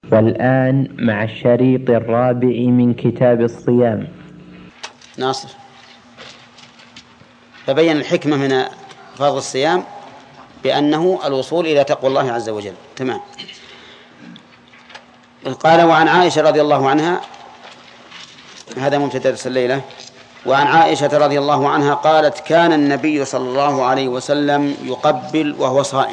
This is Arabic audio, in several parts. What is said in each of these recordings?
والآن مع الشريط الرابع من كتاب الصيام. ناصر. فبين الحكمة من فرض الصيام بأنه الوصول إلى تقوى الله عز وجل. تمام. قال: وعن عائشة رضي الله عنها، هذا مبتدأ الليلة. وعن عائشة رضي الله عنها قالت: كان النبي صلى الله عليه وسلم يقبل وهو صائم.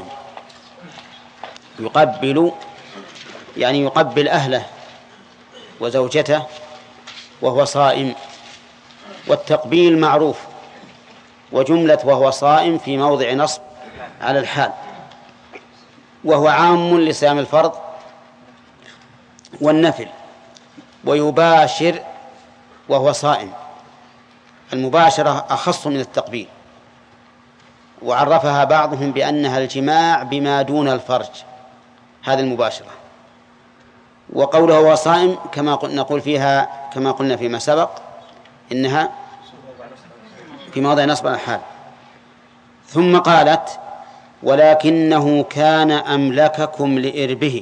يقبل يعني يقبل أهله وزوجته وهو صائم، والتقبيل معروف، وجملة وهو صائم في موضع نصب على الحال، وهو عام لصيام الفرض والنفل. ويباشر وهو صائم، المباشرة أخص من التقبيل، وعرفها بعضهم بأنها الجماع بما دون الفرج، هذه المباشرة. وقوله هو صائم كما نقول فيها كما قلنا فيما سبق إنها في موضع نصب الحال. ثم قالت: ولكنه كان أملككم لإربه.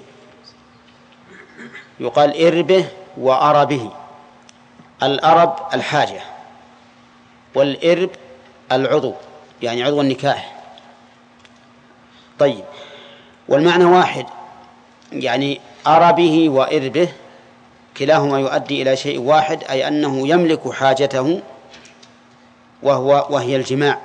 يقال إربه وأربه. الأرب الحاجة، والإرب العضو، يعني عضو النكاح. طيب، والمعنى واحد، يعني أربه وإربه كلاهما يؤدي إلى شيء واحد، أي أنه يملك حاجته وهي الجماع،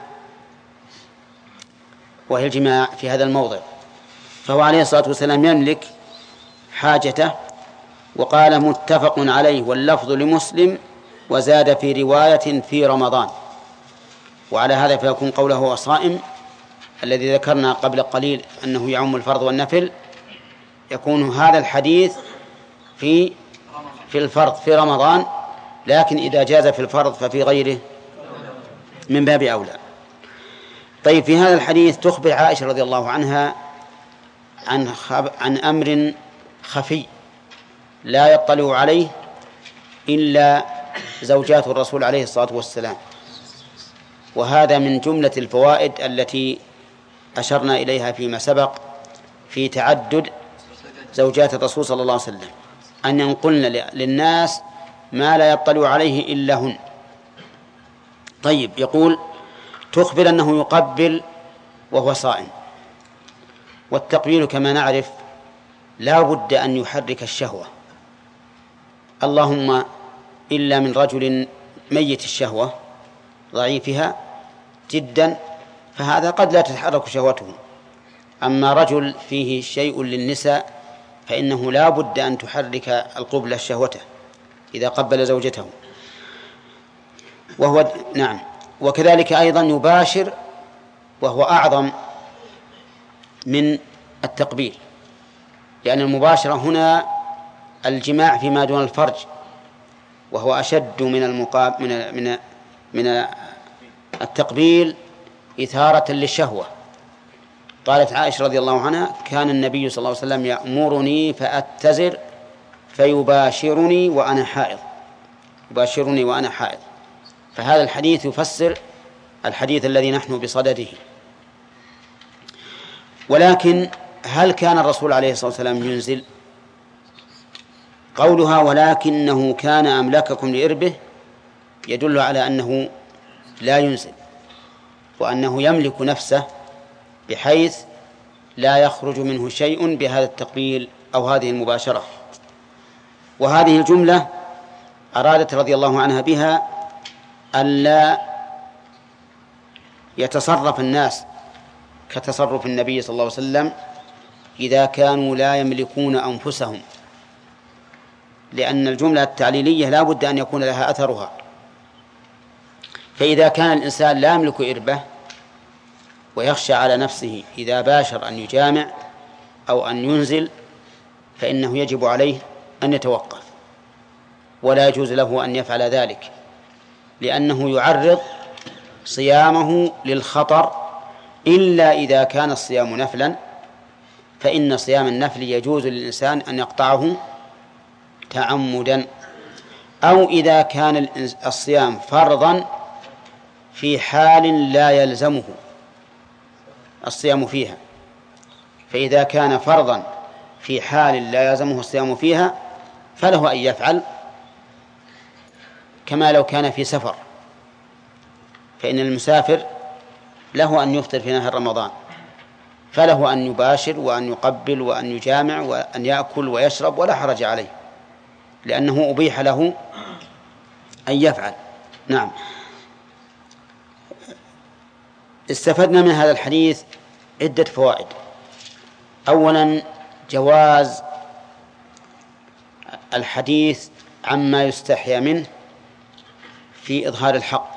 في هذا الموضع. فهو عليه الصلاة والسلام يملك حاجته. وقال: متفق عليه، واللفظ لمسلم، وزاد في رواية في رمضان. وعلى هذا فيكون قوله هو صائم الذي ذكرنا قبل قليل أنه يعم الفرض والنفل، يكون هذا الحديث في الفرض في رمضان، لكن إذا جاز في الفرض ففي غيره من باب أولى. طيب، في هذا الحديث تخبر عائشة رضي الله عنها عن أمر خفي لا يطلع عليه إلا زوجات الرسول عليه الصلاة والسلام، وهذا من جملة الفوائد التي أشرنا إليها فيما سبق في تعدد زوجات الرسول صلى الله عليه وسلم، أن ينقلن للناس ما لا يطلع عليه إلا هن. طيب، يقول: تخبر أنه يقبل وهو صائم. والتقبيل كما نعرف لا بد أن يحرك الشهوة، اللهم إلا من رجل ميت الشهوة ضعيفها جدا، فهذا قد لا تتحرك شهوته. أما رجل فيه شيء للنساء فإنه لا بد أن تحرك القبلة شهوته إذا قبل زوجته. نعم. وكذلك أيضا يباشر، وهو أعظم من التقبيل، لأن المباشرة هنا الجماع فيما دون الفرج، وهو أشد من التقبيل إثارة للشهوة. قالت عائشة رضي الله عنها: كان النبي صلى الله عليه وسلم يأمرني فأتزر فيباشرني وأنا حائض. فهذا الحديث يفسر الحديث الذي نحن بصدده. ولكن هل كان الرسول عليه الصلاة والسلام ينزل؟ قولها ولكنه كان أملككم لإربه يدل على أنه لا ينزل، وأنه يملك نفسه بحيث لا يخرج منه شيء بهذا التقبيل أو هذه المباشرة. وهذه الجملة أرادت رضي الله عنها بها ألا يتصرف الناس كتصرف النبي صلى الله عليه وسلم إذا كانوا لا يملكون أنفسهم، لأن الجملة التعليلية لا بد أن يكون لها أثرها. فإذا كان الإنسان لا يملك إربة ويخشى على نفسه إذا باشر أن يجامع أو أن ينزل، فإنه يجب عليه أن يتوقف، ولا يجوز له أن يفعل ذلك، لأنه يعرض صيامه للخطر، إلا إذا كان الصيام نفلا، فإن صيام النفل يجوز للإنسان أن يقطعه تعمدا، أو إذا كان الصيام فرضا في حال لا يلزمه الصيام فيها. فإذا كان فرضا في حال لا يلزمه الصيام فيها فله أن يفعل، كما لو كان في سفر، فإن المسافر له أن يفطر في نهار رمضان، فله أن يباشر وأن يقبل وأن يجامع وأن يأكل ويشرب ولا حرج عليه، لأنه أبيح له أن يفعل. نعم. استفدنا من هذا الحديث عدة فوائد. أولا جواز الحديث عما يستحيا منه في إظهار الحق.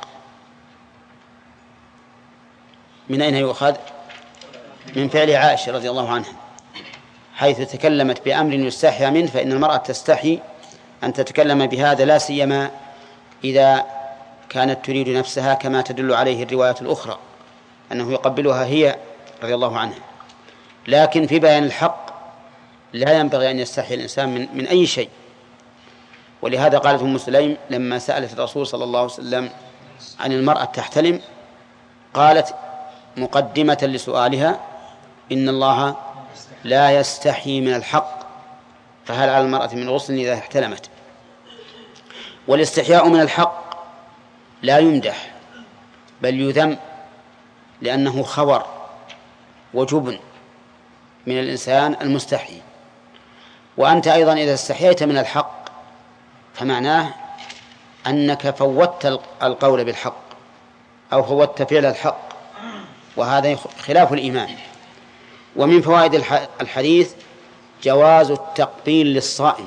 من أين يؤخذ؟ من فعل عائشة رضي الله عنها، حيث تكلمت بأمر يستحيا منه، فإن المرأة تستحي أن تتكلم بهذا، لا سيما إذا كانت تريد نفسها، كما تدل عليه الروايات الأخرى أنه يقبلها هي رضي الله عنها. لكن في بيان الحق لا ينبغي أن يستحي الإنسان من أي شيء. ولهذا قالت أم سليم لما سألت الرسول صلى الله عليه وسلم عن المرأة تحتلم، قالت مقدمة لسؤالها: إن الله لا يستحي من الحق، فهل على المرأة من غسل إذا احتلمت؟ والاستحياء من الحق لا يمدح بل يذم، لأنه خور وجبن من الإنسان المستحي. وأنت أيضا إذا استحييت من الحق فمعناه أنك فوتت القول بالحق أو فوتت فعل الحق، وهذا خلاف الإيمان. ومن فوائد الحديث جواز التقبيل للصائم.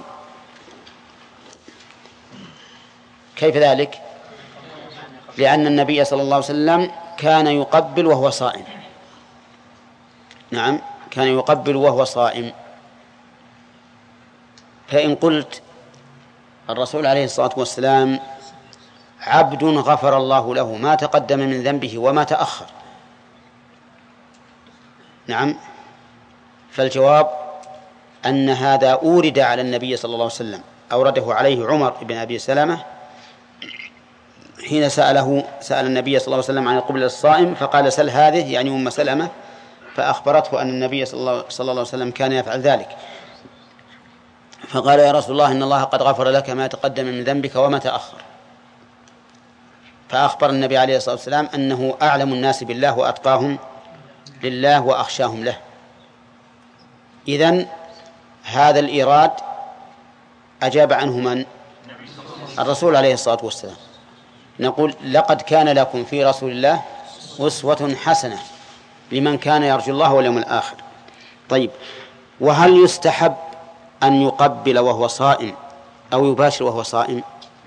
كيف ذلك؟ لأن النبي صلى الله عليه وسلم كان يقبل وهو صائم. نعم، كان يقبل وهو صائم. فإن قلت الرسول عليه الصلاة والسلام عبد غفر الله له ما تقدم من ذنبه وما تأخر، نعم، فالجواب أن هذا أورد على النبي صلى الله عليه وسلم، أورده عليه عمر بن أبي سلمة حين سأل النبي صلى الله عليه وسلم عن القبلة للصائم، فقال: سل هذه، يعني أم سلمة، فأخبرته أن النبي صلى الله عليه وسلم كان يفعل ذلك، فقال: يا رسول الله، إن الله قد غفر لك ما تقدم من ذنبك وما تأخر. فأخبر النبي عليه الصلاة والسلام أنه أعلم الناس بالله وأتقاهم لله وأخشاهم له. إذن هذا الإيراد أجاب عنه من؟ الرسول عليه الصلاة والسلام. نقول: لقد كان لكم في رسول الله أسوة حسنة لمن كان يرجو الله واليوم الآخر. طيب، وهل يستحب أن يقبل وهو صائم أو يباشر وهو صائم؟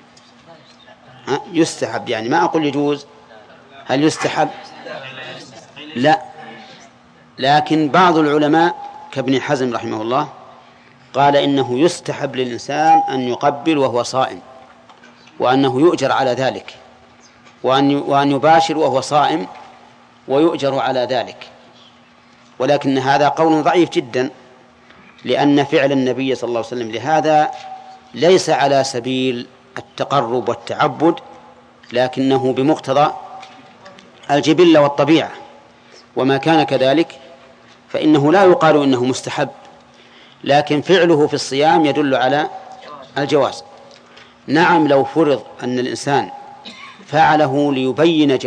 يستحب، يعني ما أقول يجوز. هل يستحب؟ لا، لكن بعض العلماء كابن حزم رحمه الله قال إنه يستحب للإنسان أن يقبل وهو صائم، وأنه يؤجر على ذلك، وأن يباشر وهو صائم ويؤجر على ذلك. ولكن هذا قول ضعيف جدا، لأن فعل النبي صلى الله عليه وسلم لهذا ليس على سبيل التقرب والتعبد، لكنه بمقتضى الجبلة والطبيعة، وما كان كذلك فإنه لا يقال إنه مستحب، لكن فعله في الصيام يدل على الجواز. نعم، لو فرض أن الإنسان فعله ليبين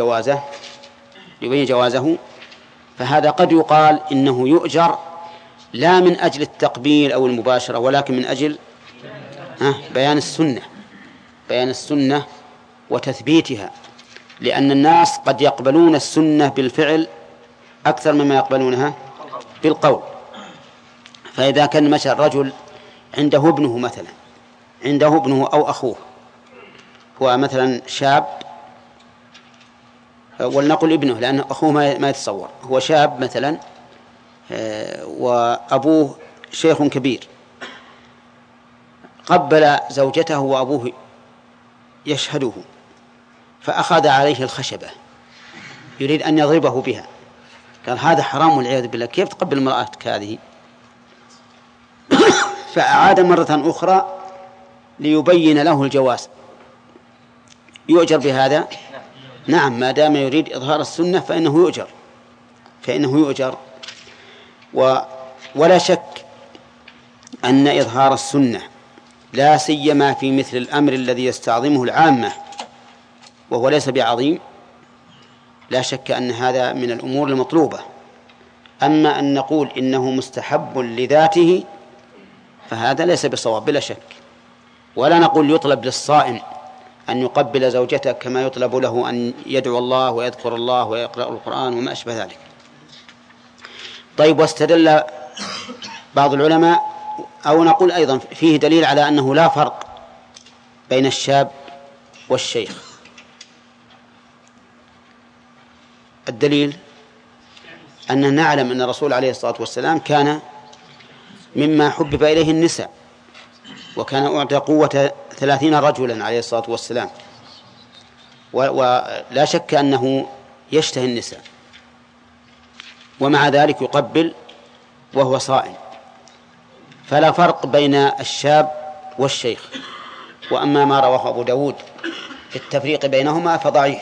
جوازه فهذا قد يقال إنه يؤجر لا من أجل التقبيل أو المباشرة، ولكن من أجل بيان السنة وتثبيتها، لأن الناس قد يقبلون السنة بالفعل أكثر مما يقبلونها بالقول. فإذا كان مثلا رجل عنده ابنه أو أخوه، هو مثلا شاب، ولنقل ابنه لأن أخوه ما يتصور، هو شاب مثلا وأبوه شيخ كبير، قبل زوجته وأبوه يشهده، فأخذ عليه الخشبة يريد أن يضربه بها، قال: هذا حرام والعياذ بالله، كيف تقبل امرأتك هذه؟ فأعاد مرة أخرى ليبين له الجواز، يؤجر بهذا. نعم، ما دام يريد إظهار السنة فإنه يؤجر. ولا شك أن إظهار السنة لا سيما في مثل الأمر الذي يستعظمه العامة وهو ليس بعظيم، لا شك أن هذا من الأمور المطلوبة. أما أن نقول إنه مستحب لذاته فهذا ليس بصواب بلا شك. ولا نقول يطلب للصائم أن يقبل زوجته كما يطلب له أن يدعو الله ويذكر الله ويقرأ القرآن وما أشبه ذلك. طيب، واستدل بعض العلماء، أو نقول أيضا فيه دليل على أنه لا فرق بين الشاب والشيخ. الدليل أننا نعلم أن الرسول عليه الصلاة والسلام كان مما حبب إليه النساء، وكان أعطى قوة 30 رجلا عليه الصلاة والسلام، ولا شك أنه يشتهي النساء، ومع ذلك يقبل وهو صائم، فلا فرق بين الشاب والشيخ. وأما ما رواه أبو داود في التفريق بينهما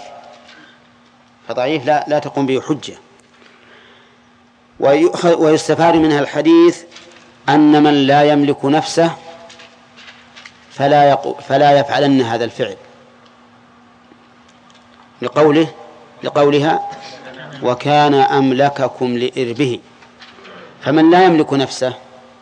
فضعيف لا تقوم به حجة. ويستفاد منها الحديث أن من لا يملك نفسه فلا يفعلن هذا الفعل، لقولها وكان أملككم لإربه. فمن لا يملك نفسه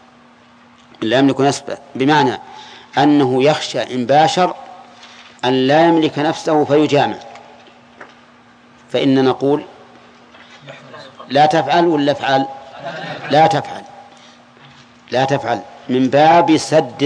بمعنى أنه يخشى إن باشر أن لا يملك نفسه فيجامع، فإن نقول لا تفعل ولا افعل؟ لا تفعل من باب سد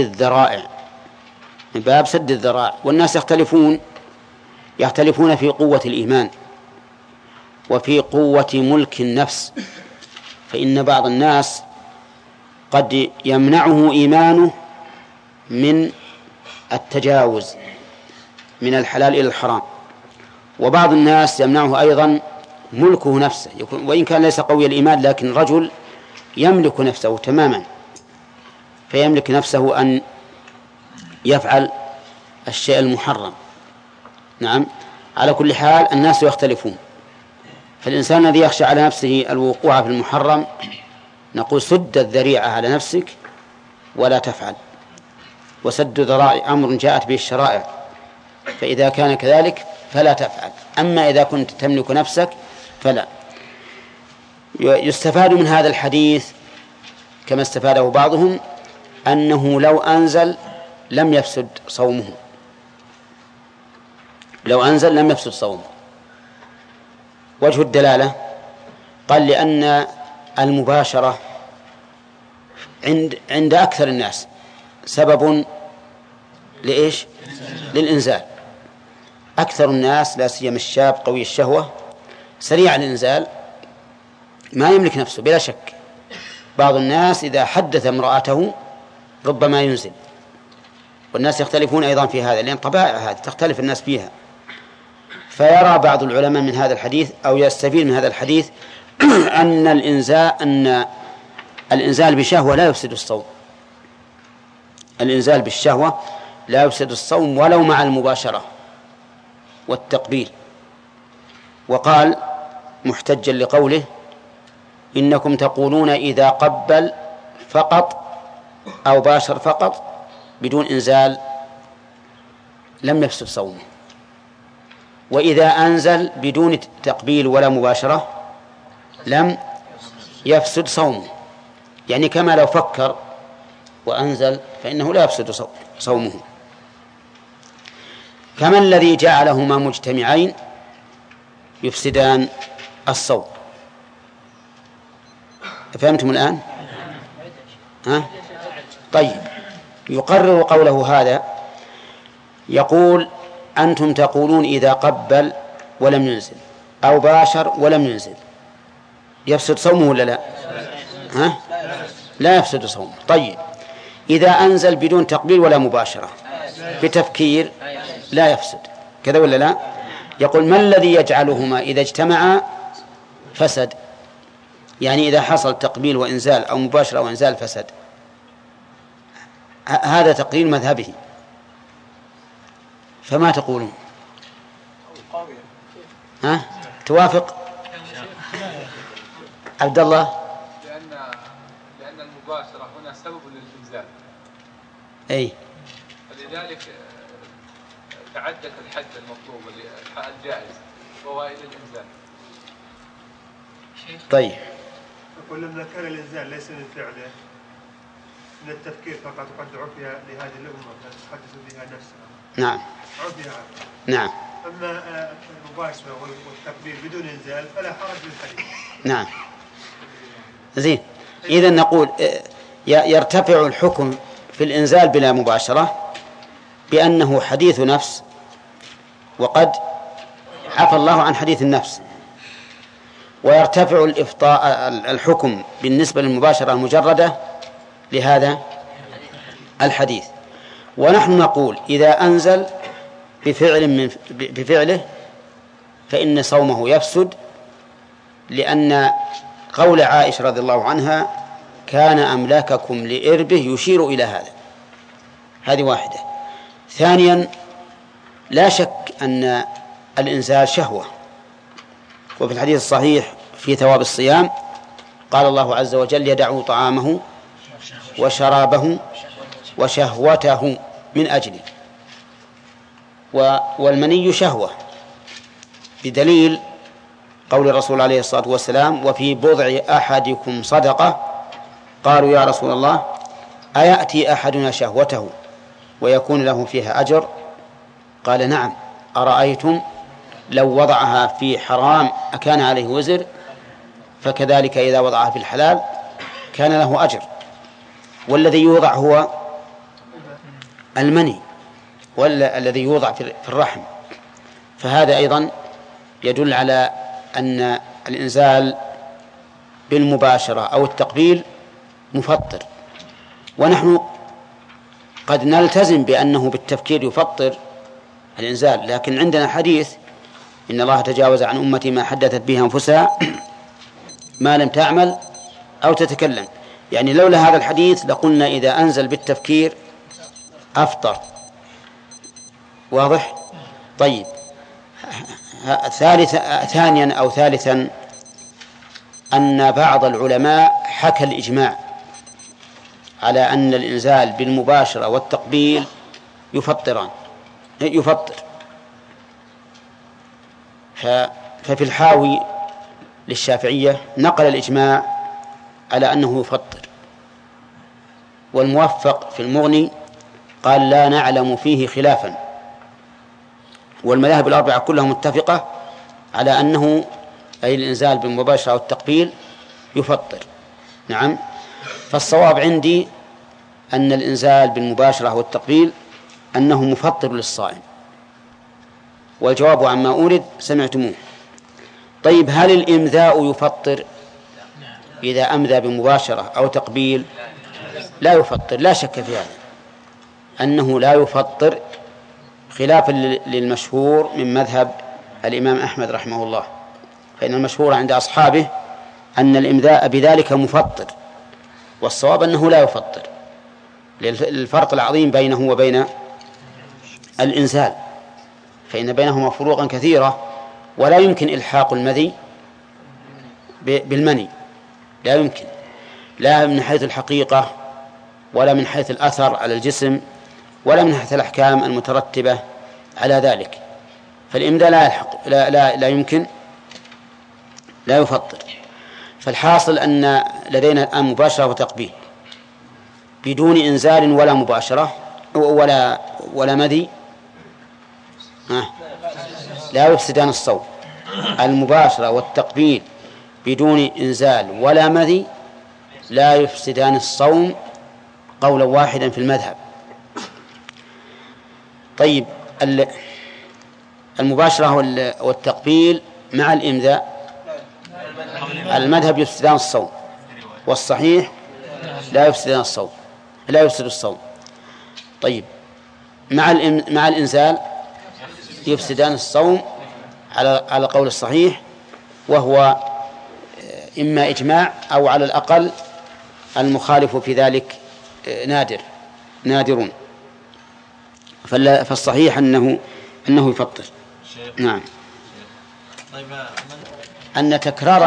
الذرائع. والناس يختلفون في قوة الإيمان وفي قوة ملك النفس. فإن بعض الناس قد يمنعه إيمانه من التجاوز من الحلال إلى الحرام، وبعض الناس يمنعه أيضا ملكه نفسه، وإن كان ليس قوي الإيمان لكن رجل يملك نفسه تماما، فيملك نفسه أن يفعل الشيء المحرم. نعم، على كل حال الناس يختلفون. فالإنسان الذي يخشى على نفسه الوقوع في المحرم نقول سد الذريعة على نفسك ولا تفعل. وسد الذرائع أمر جاءت به الشرائع، فإذا كان كذلك فلا تفعل. أما إذا كنت تملك نفسك فلا. يستفاد من هذا الحديث كما استفاده بعضهم أنه لو أنزل لم يفسد صومه. وجه الدلالة قال لأن المباشرة عند أكثر الناس سبب لإيش؟ للإنزال. أكثر الناس لا سيما الشاب قوي الشهوة سريع الإنزال، ما يملك نفسه بلا شك. بعض الناس إذا حدث امرأته ربما ينزل، والناس يختلفون أيضا في هذا، لأن طبائع هذه تختلف الناس فيها. فيرى بعض العلماء من هذا الحديث أو يستفيد من هذا الحديث أن الإنزال بشهوة لا يفسد الصوم. الإنزال بالشهوة لا يفسد الصوم ولو مع المباشرة والتقبيل. وقال محتجا لقوله إنكم تقولون إذا قبل فقط أو باشر فقط بدون إنزال لم يفسد صومه، وإذا أنزل بدون تقبيل ولا مباشرة لم يفسد صومه. يعني كما لو فكر وأنزل فإنه لا يفسد صومه. كما الذي جعلهما مجتمعين يفسدان الصوم. فهمتم الآن؟ طيب، يقرر قوله هذا، يقول أنتم تقولون إذا قبل ولم ينزل أو باشر ولم ينزل يفسد صومه ولا لا؟ لا يفسد صومه. طيب، إذا أنزل بدون تقبيل ولا مباشرة بتفكير لا يفسد، كذا ولا لا؟ يقول ما الذي يجعلهما إذا اجتمعا فسد؟ يعني إذا حصل تقبيل وإنزال أو مباشرة وإنزال فسد. هذا تقرير مذهبه، فما تقولون؟ توافق عبد الله؟ لأن المباشرة هنا سبب للإنزال، أي لذلك تعدت الحد المطلوب الجائز وهو إلى الإنزال. طيب يقول لما كان الإنزال ليس من فعله من التفكير فقط قد عفي لهذه الأمة تتحدث بها نفسها. نعم عفي. نعم. أما المباشرة والتقبيل بدون إنزال فلا حرج بالحديث. نعم. زين. إذا نقول يرتفع الحكم في الإنزال بلا مباشرة بأنه حديث نفس وقد عفى الله عن حديث النفس، ويرتفع الحكم بالنسبة للمباشرة المجردة لهذا الحديث. ونحن نقول إذا أنزل بفعله فإن صومه يفسد، لأن قول عائشة رضي الله عنها كان أملاككم لإربه يشير إلى هذا. هذه واحدة. ثانيا لا شك أن الإنزال شهوة، وفي الحديث الصحيح في ثواب الصيام قال الله عز وجل يدع طعامه وشرابه وشهوته من أجله، والمني شهوة، بدليل قول الرسول عليه الصلاة والسلام وفي بضع أحدكم صدقة. قالوا يا رسول الله أيأتي أحدنا شهوته ويكون له فيها أجر؟ قال نعم، أرأيتم لو وضعها في حرام أكان عليه وزر؟ فكذلك إذا وضعها في الحلال كان له أجر. والذي يوضع هو المني والذي يوضع في الرحم، فهذا أيضا يدل على أن الإنزال بالمباشرة أو التقبيل مفطر. ونحن قد نلتزم بأنه بالتفكير يفطر الإنزال، لكن عندنا حديث إن الله تجاوز عن أمتي ما حدثت به أنفسها ما لم تعمل أو تتكلم. يعني لولا هذا الحديث لقلنا إذا أنزل بالتفكير أفطر. واضح؟ طيب. ثالثا أن بعض العلماء حكى الإجماع على أن الإنزال بالمباشرة والتقبيل يفطر. ففي الحاوي للشافعية نقل الإجماع على أنه يفطر، والموفق في المغني قال لا نعلم فيه خلافا، والمذاهب الأربعة كلها متفقة على أنه أي الإنزال بالمباشرة والتقبيل يفطر. نعم. فالصواب عندي أن الإنزال بالمباشرة والتقبيل أنه مفطر للصائم، والجواب عما أورد سمعتموه. طيب هل الإمذاء يفطر إذا أمذى بمباشرة أو تقبيل؟ لا يفطر، لا شك في هذا أنه لا يفطر، خلافا للمشهور من مذهب الإمام أحمد رحمه الله، فإن المشهور عند أصحابه أن الإمذاء بذلك مفطر، والصواب أنه لا يفطر للفرق العظيم بينه وبين الإنزال، فإن بينهما فروقا كثيرة، ولا يمكن إلحاق المذي بالمني، لا يمكن، لا من حيث الحقيقة ولا من حيث الأثر على الجسم ولا من حيث الأحكام المترتبة على ذلك. فالإمذاء لا يمكن، لا يفطر. فالحاصل أن لدينا الآن مباشرة وتقبيل بدون إنزال ولا مباشرة ولا مذي لا يفسدان الصوم. المباشرة والتقبيل بدون إنزال ولا مذي لا يفسدان الصوم قولا واحدا في المذهب. طيب المباشرة والتقبيل مع الإمذاء المذهب يفسدان الصوم، والصحيح لا يفسد الصوم. طيب مع الإنزال يفسدان الصوم على قول الصحيح، وهو إما إجماع أو على الأقل المخالف في ذلك نادرون. فالصحيح أنه يفطر. نعم. أن تكرار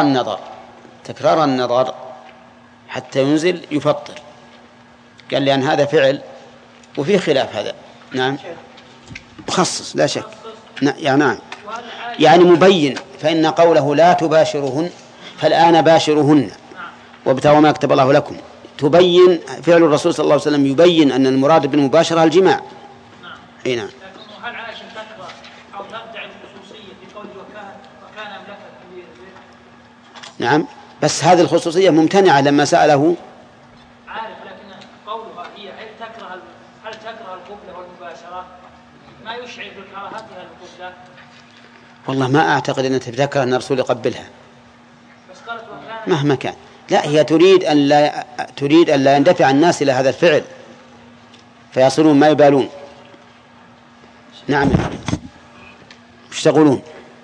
النظر حتى ينزل يفطر، قال لأن هذا فعل وفي خلاف هذا. نعم مخصص لا شك. نعم يعني مبين، فإن قوله لا تباشرهن فالآن باشرهن وابتغوا ما كتب الله لكم، تبين فعل الرسول صلى الله عليه وسلم يبين أن المراد بالمباشرة الجماع. اي نعم. هل عائشة تكره أو ترجع الخصوصية في قوله وكان أملكا؟ نعم بس هذه الخصوصية ممتنعة لما سأله. عارف، لكن قولها هي هل تكره القبلة والمباشرة ما يشعر بكراهتها القبلة؟ والله ما أعتقد أن تذكر أن الرسول يقبلها بس قالت وكان مهما كان. لا، هي تريد أن لا يندفع الناس إلى هذا الفعل فيصلون ما يبالون. نعم. وش تقولون؟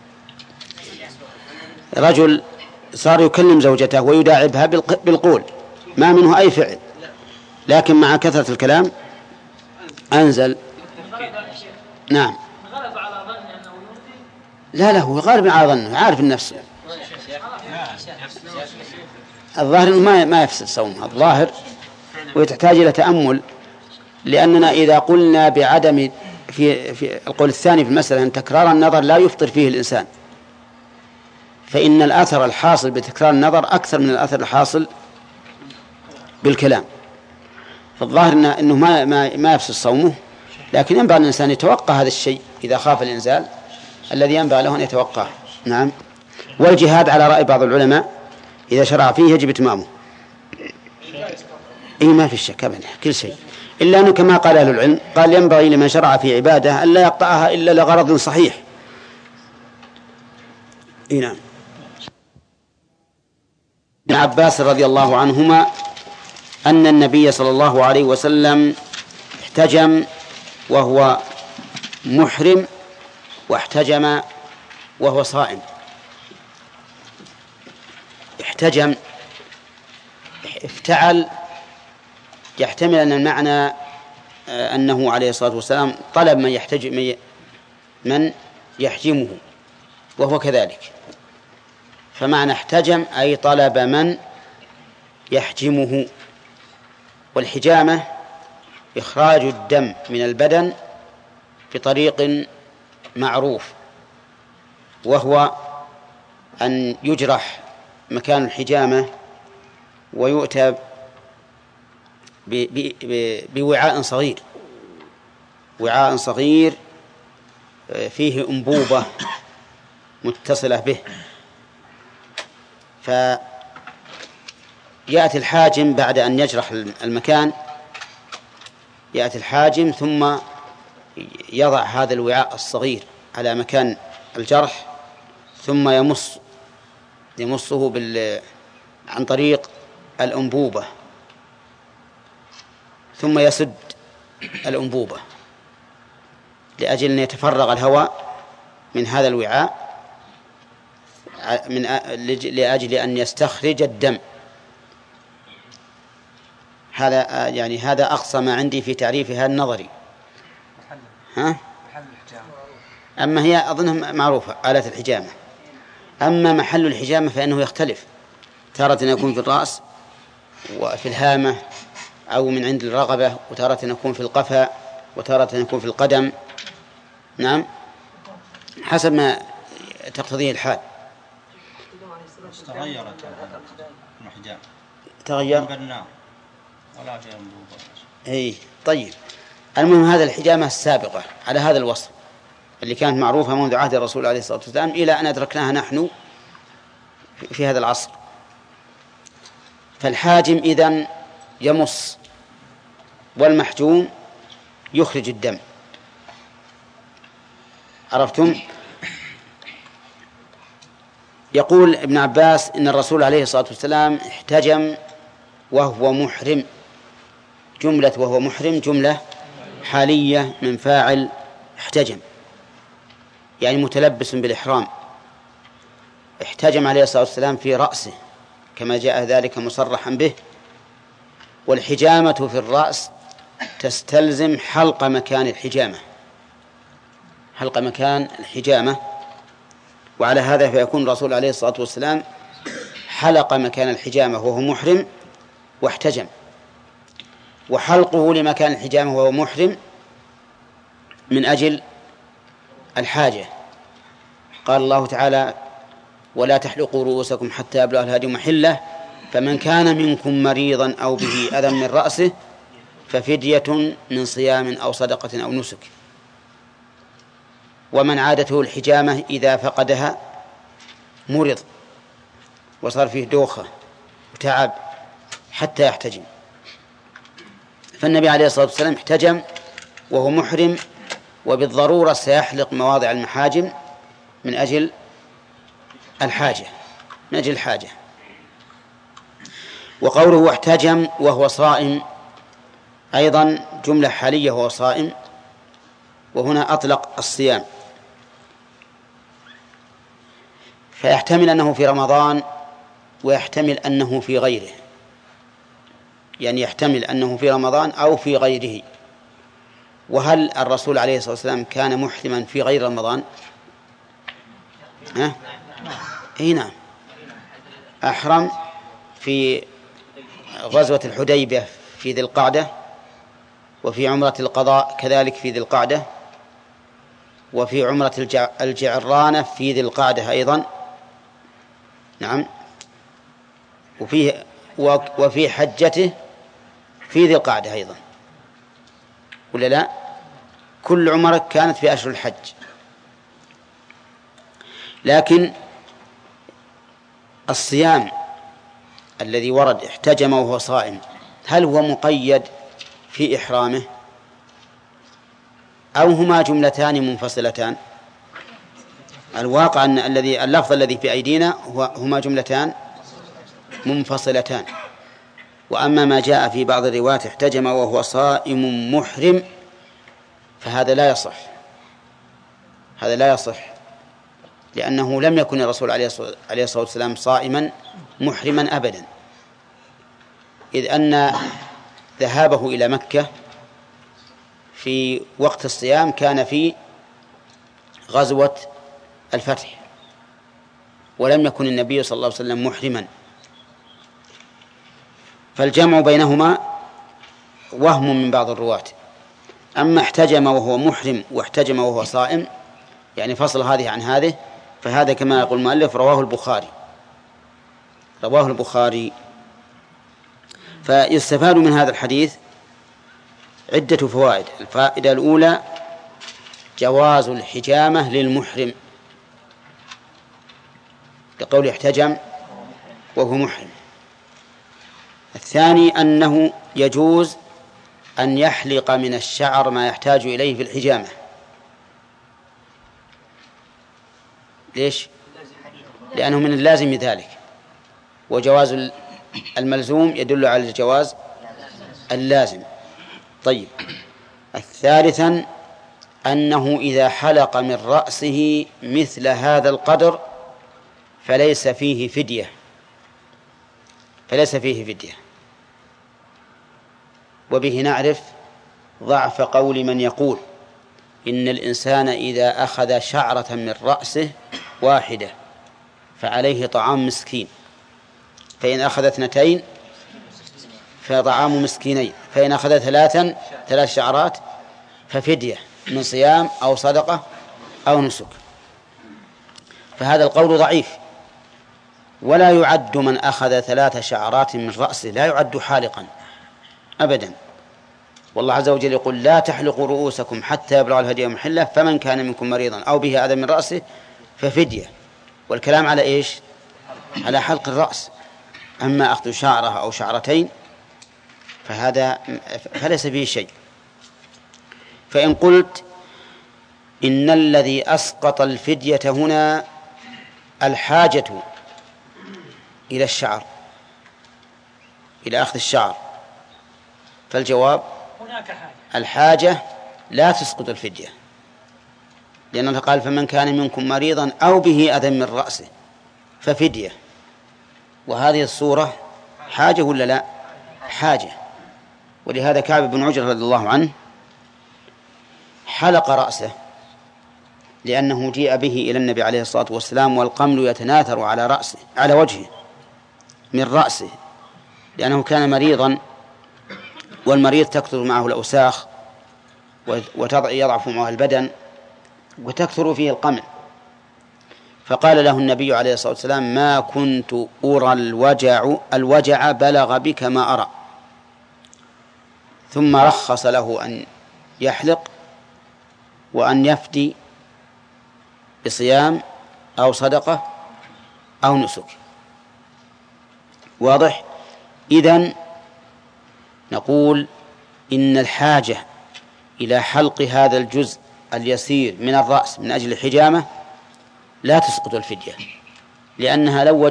رجل صار يكلم زوجته ويداعبها بالقول ما منه أي فعل، لكن مع كثرة الكلام أنزل. نعم. غلب على ظنه أنه يفتي. لا هو غالب على ظنه، عارف النفس. الظاهر أنه ما يفسد صوم الظاهر، وتحتاج إلى تأمل، لأننا إذا قلنا بعدم في القول الثاني في المسألة أن تكرار النظر لا يفطر فيه الإنسان، فإن الأثر الحاصل بتكرار النظر أكثر من الأثر الحاصل بالكلام. فالظاهر أنه ما يفسد صومه، لكن ينبغي أن الإنسان يتوقع هذا الشيء إذا خاف الإنزال الذي ينبغي له أن يتوقعه. نعم. والجهاد على رأي بعض العلماء إذا شرع فيه يجب إتمامه. ما في الشك أبدا كل شيء، إلا أنه كما قال أهل العلم قال ينبغي لمن شرع في عبادة أن لا يقطعها إلا لغرض صحيح. نعم. ابن عباس رضي الله عنهما أن النبي صلى الله عليه وسلم احتجم وهو محرم واحتجم وهو صائم. احتجم افتعل، يحتمل أن المعنى أنه عليه الصلاة والسلام طلب من يحجمه وهو كذلك، فمعنى احتجم أي طلب من يحجمه. والحجامة إخراج الدم من البدن بطريق معروف، وهو أن يجرح مكان الحجامة ويؤتى بوعاء صغير، وعاء صغير فيه أنبوبة متصلة به، فيأتي الحاجم بعد أن يجرح المكان، يأتي الحاجم ثم يضع هذا الوعاء الصغير على مكان الجرح، ثم يمصه عن طريق الأنبوبة، ثم يسد الأنبوبة لأجل أن يتفرغ الهواء من هذا الوعاء لأجل أن يستخرج الدم. هذا أقصى ما عندي في تعريفها النظري. أما هي أظنها معروفة آلة الحجامة. أما محل الحجامة فإنه يختلف، تارة يكون في الرأس وفي الهامة أو من عند الرغبة، وتارة يكون في القفا، وتارة يكون في القدم. نعم، حسب ما تقتضيه الحال. تغيرت الحجامة، تغير ولا شيء. أي طيب، المهم هذا الحجامة السابقة على هذا الوصف اللي كانت معروفة منذ عهد الرسول عليه الصلاة والسلام إلى أن أدركناها نحن في هذا العصر. فالحاجم إذن يمص، والمحجوم يخرج الدم. عرفتم؟ يقول ابن عباس إن الرسول عليه الصلاة والسلام احتجم وهو محرم. جملة وهو محرم جملة حالية من فاعل احتجم، يعني متلبس بالإحرام. احتجم عليه الصلاة والسلام في رأسه كما جاء ذلك مصرحا به، والحجامة في الرأس تستلزم حلق مكان الحجامة، حلق مكان الحجامة. وعلى هذا فيكون الرسول عليه الصلاة والسلام حلق مكان الحجامة وهو محرم واحتجم. وحلقه لمكان الحجامة وهو محرم من أجل الحاجة. قال الله تعالى: ولا تحلقوا رؤوسكم حتى يبلغ الهدي محله فمن كان منكم مريضا أو به أذى من رأسه ففدية من صيام أو صدقة أو نسك. ومن عادته الحجامة إذا فقدها مرض وصار فيه دوخة وتعب حتى يحتجم، فالنبي عليه الصلاة والسلام احتجم وهو محرم، وبالضرورة سيحلق مواضع المحاجم من أجل الحاجة. وقوله احتجم وهو صائم أيضا جملة حالية وهو صائم، وهنا أطلق الصيام، فيحتمل أنه في رمضان ويحتمل أنه في غيره، يعني يحتمل أنه في رمضان أو في غيره. وهل الرسول عليه الصلاة والسلام كان محرما في غير رمضان؟ نعم، أحرم في غزوة الحديبية في ذي القعدة، وفي عمرة القضاء كذلك في ذي القعدة، وفي عمرة الجعرانة في ذي القعدة أيضا، نعم، وفي حجته في ذي القعدة أيضا، ولا لا؟ كل عمرة كانت في أشهر الحج. لكن الصيام الذي ورد احتجم وهو صائم، هل هو مقيد في إحرامه أو هما جملتان منفصلتان؟ الواقع أن اللفظ الذي في أيدينا هما جملتان منفصلتان. وأما ما جاء في بعض الروايات احتجم وهو صائم محرم فهذا لا يصح، هذا لا يصح، لأنه لم يكن الرسول عليه الصلاة والسلام صائما محرما أبدا، إذ أن ذهابه إلى مكة في وقت الصيام كان في غزوة الفتح، ولم يكن النبي صلى الله عليه وسلم محرما، فالجمع بينهما وهم من بعض الرواة. أما احتجم وهو محرم واحتجم وهو صائم، يعني فصل هذه عن هذه، فهذا كما يقول المؤلف رواه البخاري. فيستفاد من هذا الحديث عدة فوائد. الفائدة الأولى جواز الحجامة للمحرم، لقول احتجم وهو محرم. الثاني أنه يجوز أن يحلق من الشعر ما يحتاج إليه في الحجامة. ليش؟ لأنه من اللازم ذلك، وجواز الملزوم يدل على الجواز اللازم. طيب، الثالثا أنه إذا حلق من رأسه مثل هذا القدر فليس فيه فدية. وبه نعرف ضعف قول من يقول إن الإنسان إذا أخذ شعرة من رأسه واحدة فعليه طعام مسكين، فإن أخذ 2 فطعام مسكينين، فإن أخذ 3 شعرات ففدية من صيام أو صدقة أو نسك. فهذا القول ضعيف، ولا يعد من أخذ 3 شعرات من رأسه لا يعد حالقا أبدا. والله عز وجل يقول: لا تحلقوا رؤوسكم حتى يبلغ الهدي محله فمن كان منكم مريضا أو به أذى من رأسه ففدية. والكلام على إيش؟ على حلق الرأس. أما أخذ شعرة أو شعرتين فهذا فليس فيه شيء. فإن قلت إن الذي أسقط الفدية هنا الحاجة إلى الشعر، إلى أخذ الشعر، فالجواب: هناك الحاجة لا تسقط الفدية، لأنه قال: فمن كان منكم مريضا أو به أذى من رأسه ففدية. وهذه الصورة حاجة ولا لا؟ حاجة. ولهذا كعب بن عجرة رضي الله عنه حلق رأسه، لأنه جيء به إلى النبي عليه الصلاة والسلام والقمل يتناثر على رأسه، على وجهه من رأسه، لأنه كان مريضا والمريض تكثر معه الأوساخ ويضعف معه البدن وتكثر فيه القمع. فقال له النبي عليه الصلاة والسلام: ما كنت أرى الوجع بلغ بك ما أرى. ثم رخص له أن يحلق وأن يفدي بصيام أو صدقة أو نسك. واضح؟ إذن نقول إن الحاجة إلى حلق هذا الجزء اليسير من الرأس من أجل الحجامة لا تسقط الفدية، لأنها لو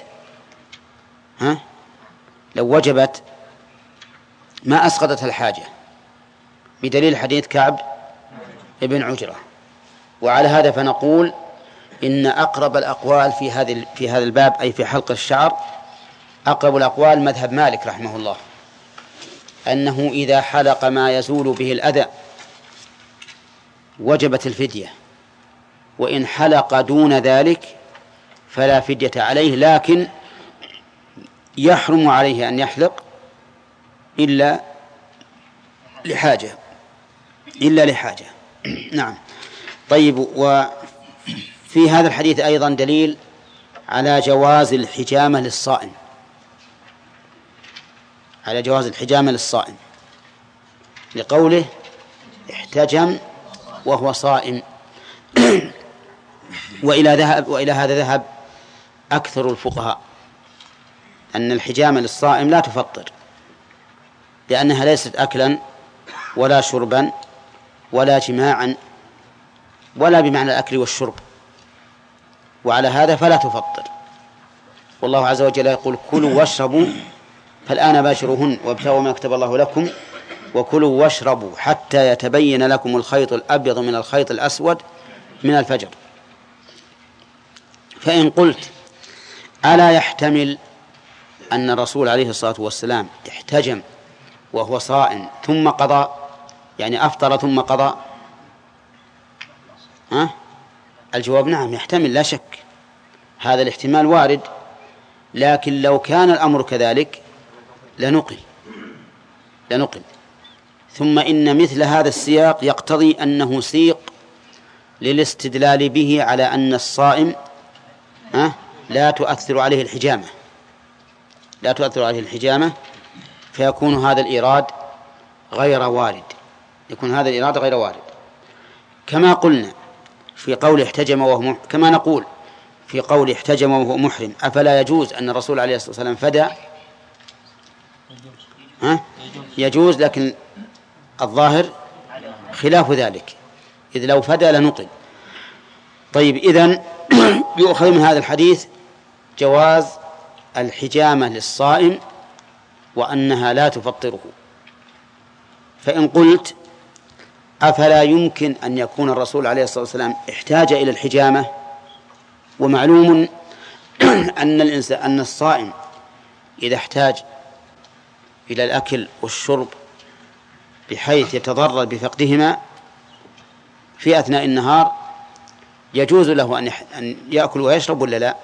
وجبت ما أسقطت الحاجة، بدليل حديث كعب ابن عجرة. وعلى هذا فنقول إن أقرب الأقوال في هذا الباب، أي في حلق الشعر، أقرب الأقوال مذهب مالك رحمه الله، أنه إذا حلق ما يزول به الأذى وجبت الفدية، وإن حلق دون ذلك فلا فدية عليه، لكن يحرم عليه أن يحلق إلا لحاجة. نعم. طيب، وفي هذا الحديث أيضا دليل على جواز الحجامة للصائم، لقوله: احتجم وهو صائم. وإلى هذا ذهب أكثر الفقهاء، أن الحجامة للصائم لا تفطر، لأنها ليست أكلا ولا شربا ولا جماعا ولا بمعنى الأكل والشرب، وعلى هذا فلا تفطر. والله عز وجل يقول: كلوا واشربوا فالآن باشروهن وابتغوا ما كتب الله لكم وكلوا واشربوا حتى يتبين لكم الخيط الأبيض من الخيط الأسود من الفجر. فإن قلت: ألا يحتمل أن الرسول عليه الصلاة والسلام احتجم وهو صائم ثم قضى، يعني أفطر ثم قضى؟ الجواب: نعم، يحتمل، لا شك، هذا الاحتمال وارد، لكن لو كان الأمر كذلك لنقل. ثم إن مثل هذا السياق يقتضي أنه سيق للاستدلال به على أن الصائم لا تؤثر عليه الحجامة، فيكون هذا الإيراد غير وارد. كما قلنا في قول احتجم وهو كما نقول في قول احتجم وهو محرم: أفلا يجوز أن الرسول عليه الصلاة والسلام فدى؟ يجوز، لكن الظاهر خلاف ذلك، إذ لو فدى لنقل. طيب، إذن يؤخذ من هذا الحديث جواز الحجامة للصائم وأنها لا تفطره. فإن قلت: أفلا يمكن أن يكون الرسول عليه الصلاة والسلام احتاج إلى الحجامة، ومعلوم أن الصائم إذا احتاج إلى الأكل والشرب بحيث يتضرر بفقدهما في أثناء النهار يجوز له أن يأكل ويشرب ولا لا؟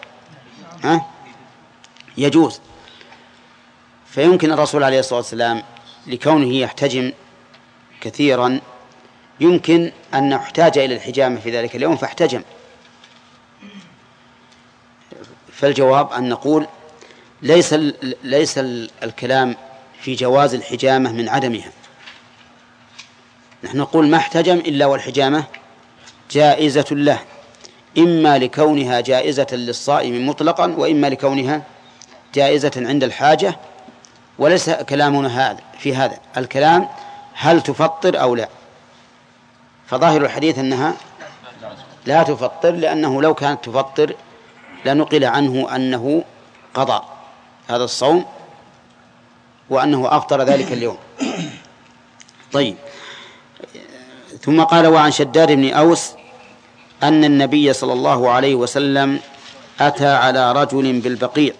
يجوز. فيمكن الرسول عليه الصلاة والسلام لكونه يحتجم كثيرا يمكن أن احتاج إلى الحجامة في ذلك اليوم فاحتجم. فالجواب أن نقول ليس الكلام في جواز الحجامة من عدمها، نحن نقول ما احتجم إلا والحجامة جائزة له، إما لكونها جائزة للصائم مطلقا، وإما لكونها جائزة عند الحاجة. وليس كلامنا في هذا الكلام هل تفطر أو لا، فظاهر الحديث أنها لا تفطر، لأنه لو كانت تفطر لنقل عنه أنه قضى هذا الصوم وأنه أفطر ذلك اليوم. طيب، ثم قال: وعن شداد بن أوس أن النبي صلى الله عليه وسلم أتى على رجل بالبقيع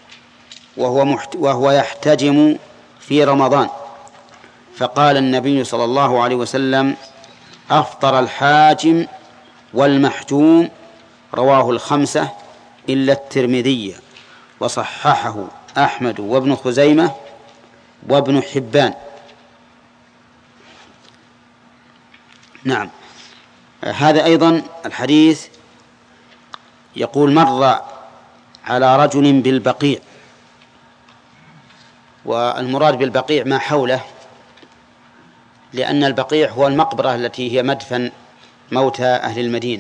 وهو يحتجم في رمضان، فقال النبي صلى الله عليه وسلم: أفطر الحاجم والمحجوم، رواه الخمسة إلا الترمذي، وصححه أحمد وابن خزيمة وابن حبان. نعم. هذا أيضا الحديث يقول مر على رجل بالبقيع، والمراد بالبقيع ما حوله، لأن البقيع هو المقبرة التي هي مدفن موتى أهل المدينة.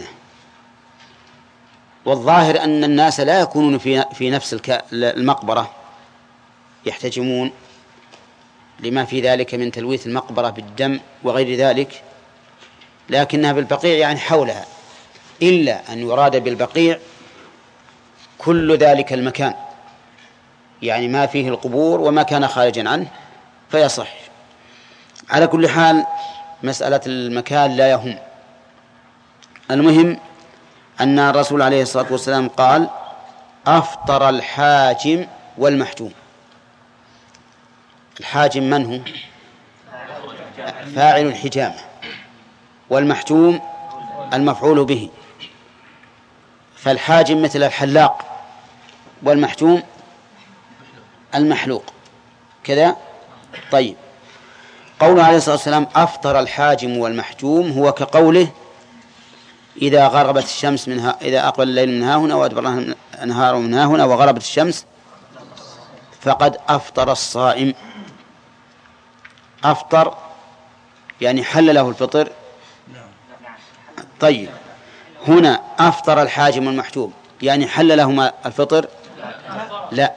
والظاهر أن الناس لا يكونون في نفس المقبرة يحتجمون، لما في ذلك من تلويث المقبرة بالدم وغير ذلك، لكنها بالبقيع يعني حولها، إلا أن يراد بالبقيع كل ذلك المكان، يعني ما فيه القبور وما كان خارجا عنه فيصح. على كل حال مسألة المكان لا يهم، المهم أن الرسول عليه الصلاة والسلام قال أفطر الحاجم والمحجوم. الحاجم من هو؟ فاعل الحجامة، والمحجوم المفعول به. فالحاجم مثل الحلاق، والمحجوم المحلوق كذا. طيب، قوله عليه الصلاة والسلام أفطر الحاجم والمحجوم هو كقوله إذا غربت الشمس منها، إذا أقبل الليل من ها هنا وأدبر النهار من ها هنا وغربت الشمس فقد أفطر الصائم. أفطر يعني حل له الفطر. طيب، هنا أفطر الحاجم والمحجوم يعني حل لهما الفطر؟ لا،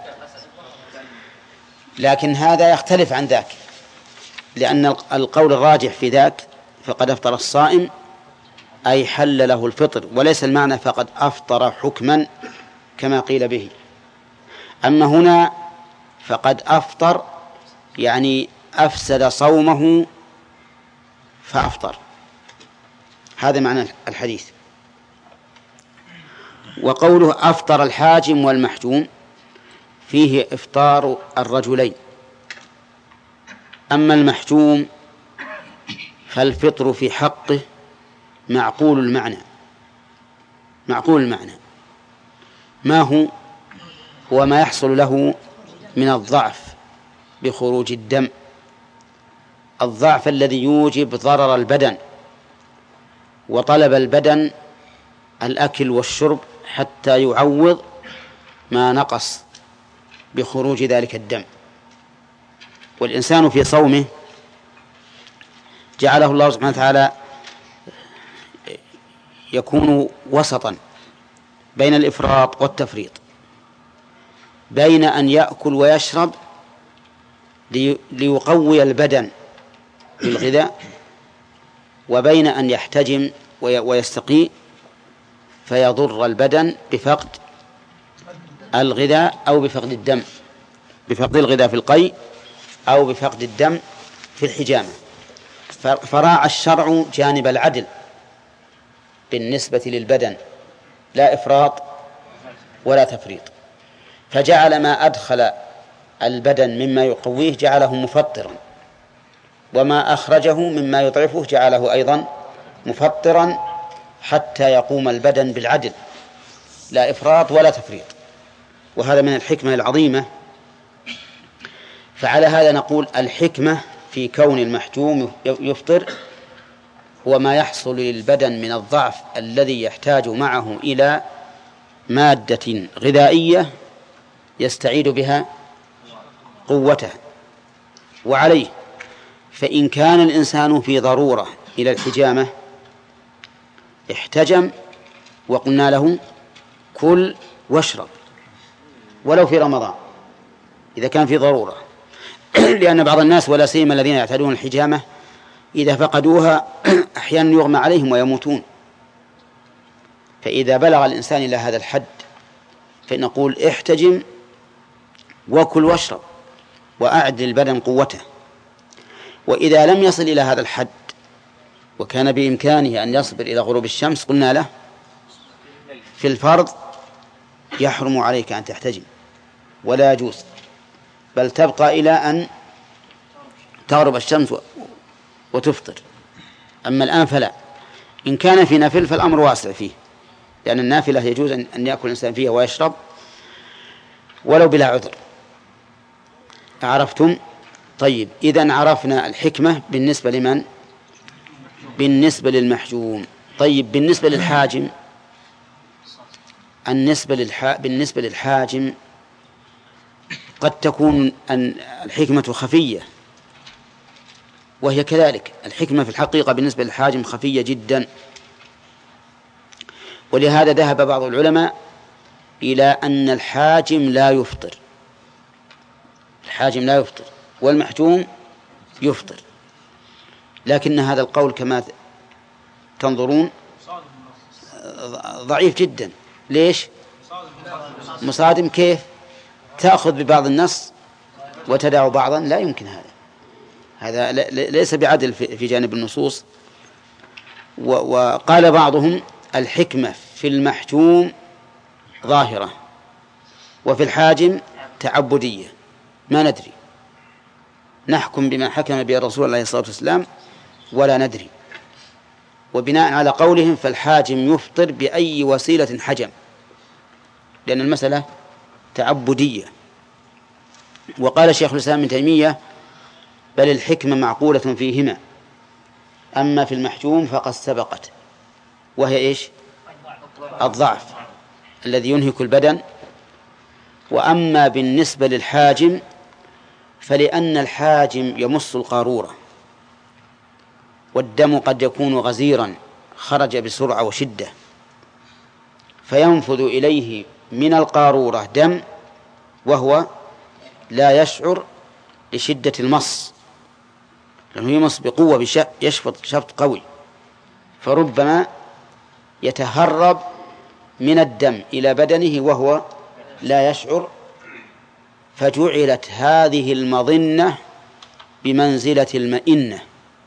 لكن هذا يختلف عن ذاك، لأن القول الراجح في ذاك فقد أفطر الصائم أي حل له الفطر، وليس المعنى فقد أفطر حكما كما قيل به. أما هنا فقد أفطر يعني أفسد صومه فأفطر، هذا معنى الحديث. وقوله أفطر الحاجم والمحجوم فيه إفطار الرجلين. أما المحجوم فالفطر في حقه معقول المعنى. معقول المعنى ما هو ما يحصل له من الضعف بخروج الدم، الضعف الذي يوجب ضرر البدن وطلب البدن الأكل والشرب حتى يعوض ما نقص بخروج ذلك الدم. والإنسان في صومه جعله الله سبحانه وتعالى يكون وسطا بين الإفراط والتفريط، بين أن يأكل ويشرب ليقوي البدن بالغذاء، وبين أن يحتجم ويستقي فيضر البدن بفقد الغذاء أو بفقد الدم، بفقد الغذاء في القيء أو بفقد الدم في الحجامة. فراعى الشرع جانب العدل بالنسبة للبدن، لا إفراط ولا تفريط، فجعل ما أدخل البدن مما يقويه جعله مفطرا، وما أخرجه مما يضعفه جعله أيضا مفطرا، حتى يقوم البدن بالعدل لا إفراط ولا تفريط. وهذا من الحكمة العظيمة. فعلى هذا نقول الحكمة في كون المحجوم يفطر هو ما يحصل للبدن من الضعف الذي يحتاج معه إلى مادة غذائية يستعيد بها قوته. وعليه فإن كان الإنسان في ضرورة إلى الحجامة احتجم وقلنا له كل واشرب ولو في رمضان إذا كان في ضرورة، لأن بعض الناس ولا سيما الذين يعتادون الحجامة إذا فقدوها أحيانا يغمى عليهم ويموتون. فإذا بلغ الإنسان إلى هذا الحد فنقول احتجم وكل واشرب وأعد للبدن قوته. وإذا لم يصل إلى هذا الحد وكان بإمكانه أن يصبر إلى غروب الشمس قلنا له في الفرض يحرم عليك أن تحتجم ولا يجوز، بل تبقى إلى أن تغرب الشمس وتفطر. أما الآن فلا. إن كان في نافل فالأمر واسع فيه، لأن النافلة يجوز أن يأكل الإنسان فيها ويشرب ولو بلا عذر. عرفتم؟ طيب، إذن عرفنا الحكمة بالنسبة لمن؟ بالنسبة للمحجوم. طيب بالنسبة للحاجم، بالنسبة للحاجم قد تكون الحكمة خفية، وهي كذلك. الحكمة في الحقيقة بالنسبة للحاجم خفية جدا، ولهذا ذهب بعض العلماء إلى أن الحاجم لا يفطر. الحاجم لا يفطر والمحجوم يفطر، لكن هذا القول كما تنظرون ضعيف جدا. ليش؟ مصادم. كيف تأخذ ببعض النص وتدع بعضا؟ لا يمكن هذا ليس بعدل في جانب النصوص. وقال بعضهم الحكمة في المحجوم ظاهرة وفي الحاجم تعبدية، ما ندري، نحكم بما حكم به الرسول عليه الصلاة والسلام ولا ندري. وبناء على قولهم فالحاجم يفطر بأي وسيلة حجم، لأن المسألة تعبدية. وقال شيخ الإسلام ابن تيمية بل الحكمة معقولة فيهما، أما في المحجوم فقد سبقت، وهي إيش؟ الضعف الذي ينهك البدن. وأما بالنسبة للحاجم فلأن الحاجم يمص القارورة، والدم قد يكون غزيرا خرج بسرعة وشدة، فينفذ إليه من القارورة دم وهو لا يشعر لشدة المص، لأنه يمص بقوة، يشفط شفط قوي، فربما يتهرب من الدم إلى بدنه وهو لا يشعر، فجعلت هذه المظنة بمنزلة المئنة.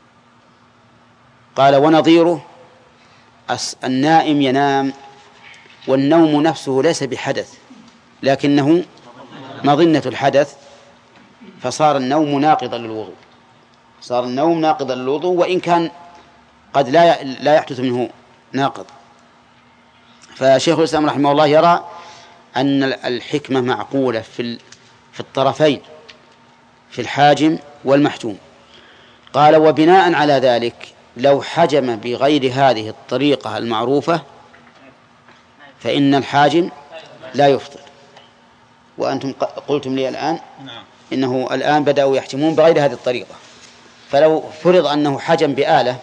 قال ونظيره النائم ينام والنوم نفسه ليس بحدث لكنه مظنة الحدث، فصار النوم ناقضا للوضوء، صار النوم ناقضا للوضوء وإن كان قد لا يحدث منه ناقض. فشيخ الإسلام رحمه الله يرى أن الحكمة معقولة في الطرفين، في الحاجم والمحجوم. قال وبناء على ذلك لو حجم بغير هذه الطريقة المعروفة فإن الحاجم لا يفطر. وأنتم قلتم لي الآن إنه الآن بدأوا يحجمون بغير هذه الطريقة، فلو فرض أنه حجم بآلة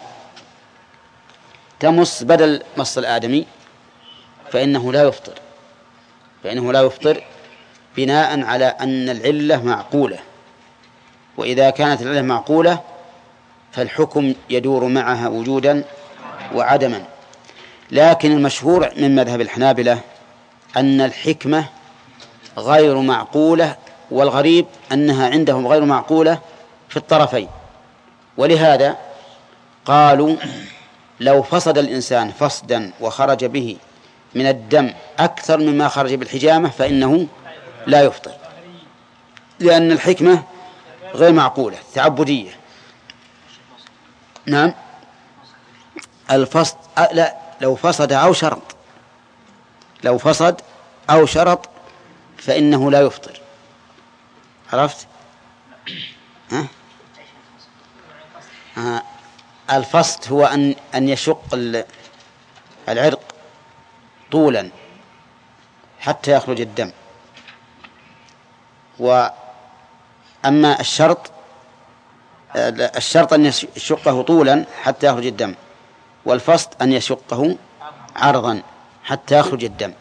تمص بدل مص الآدمي فإنه لا يفطر بناء على أن العلة معقولة، وإذا كانت العلة معقولة فالحكم يدور معها وجودا وعدما. لكن المشهور من مذهب الحنابلة أن الحكمة غير معقولة، والغريب أنها عندهم غير معقولة في الطرفين. ولهذا قالوا لو فصد الإنسان فصدا وخرج به من الدم أكثر مما خرج بالحجامة فإنه لا يفطر، لأن الحكمة غير معقولة تعبدية. نعم الفصد لا، لو فصد أو شرط فإنه لا يفطر. عرفت؟ الفصد هو أن يشق العرق طولا حتى يخرج الدم، وأما الشرط أن يشقه طولا حتى يخرج الدم، والفصد أن يشقه عرضا حتى يخرج الدم،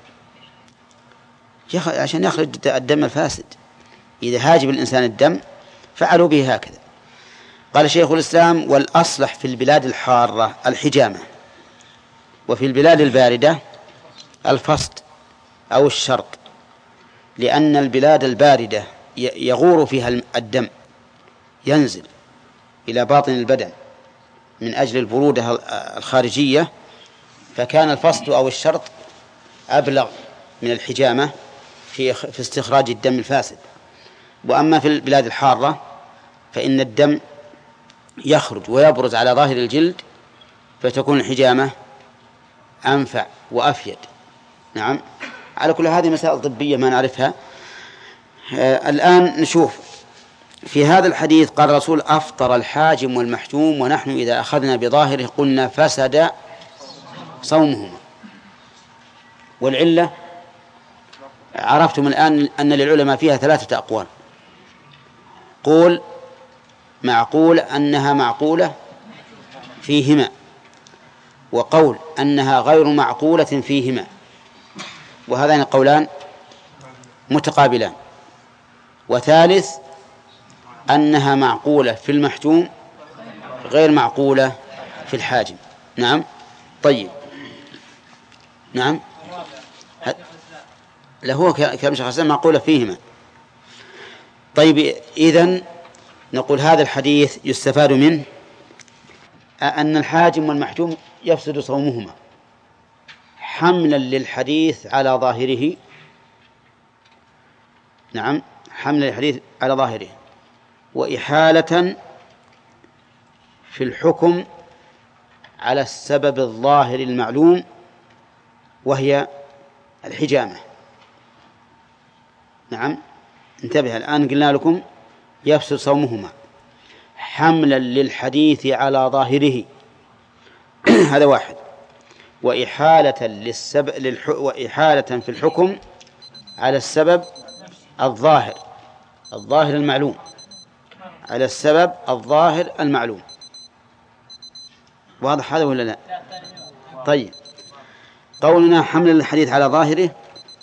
عشان يخرج الدم الفاسد. إذا هاجب الإنسان الدم فعلوا به هكذا. قال شيخ الإسلام والأصلح في البلاد الحارة الحجامة، وفي البلاد الباردة الفصد أو الشرط، لأن البلاد الباردة يغور فيها الدم، ينزل إلى باطن البدن من أجل البرودة الخارجية، فكان الفصد أو الشرط أبلغ من الحجامة في استخراج الدم الفاسد. وأما في البلاد الحارة فإن الدم يخرج ويبرز على ظاهر الجلد، فتكون الحجامة أنفع وأفيد. نعم، على كل هذه مسائل طبية ما نعرفها. الآن نشوف في هذا الحديث قال الرسول أفطر الحاجم والمحجوم، ونحن إذا أخذنا بظاهره قلنا فسد صومهما. والعلة عرفتم الآن أن للعلماء فيها 3 أقوال. قول معقول أنها معقولة فيهما، وقول أنها غير معقولة فيهما، وهذان القولان متقابلان. وثالث أنها معقولة في المحجوم غير معقولة في الحاجم. نعم. طيب. نعم. هو كلام شيخ الإسلام معقولة فيهما. طيب، إذن نقول هذا الحديث يستفاد منه أن الحاجم والمحجوم يفسد صومهما، حملا للحديث على ظاهره. نعم، حملا للحديث على ظاهره، وإحالة في الحكم على السبب الظاهر المعلوم وهي الحجامة. نعم، انتبه، الآن قلنا لكم يفسد صومهما حملا للحديث على ظاهره هذا واحد، وإحالة وإحالة في الحكم على السبب الظاهر المعلوم، على السبب الظاهر المعلوم. واضح هذا ولا لا؟ طيب، قولنا حمل الحديث على ظاهره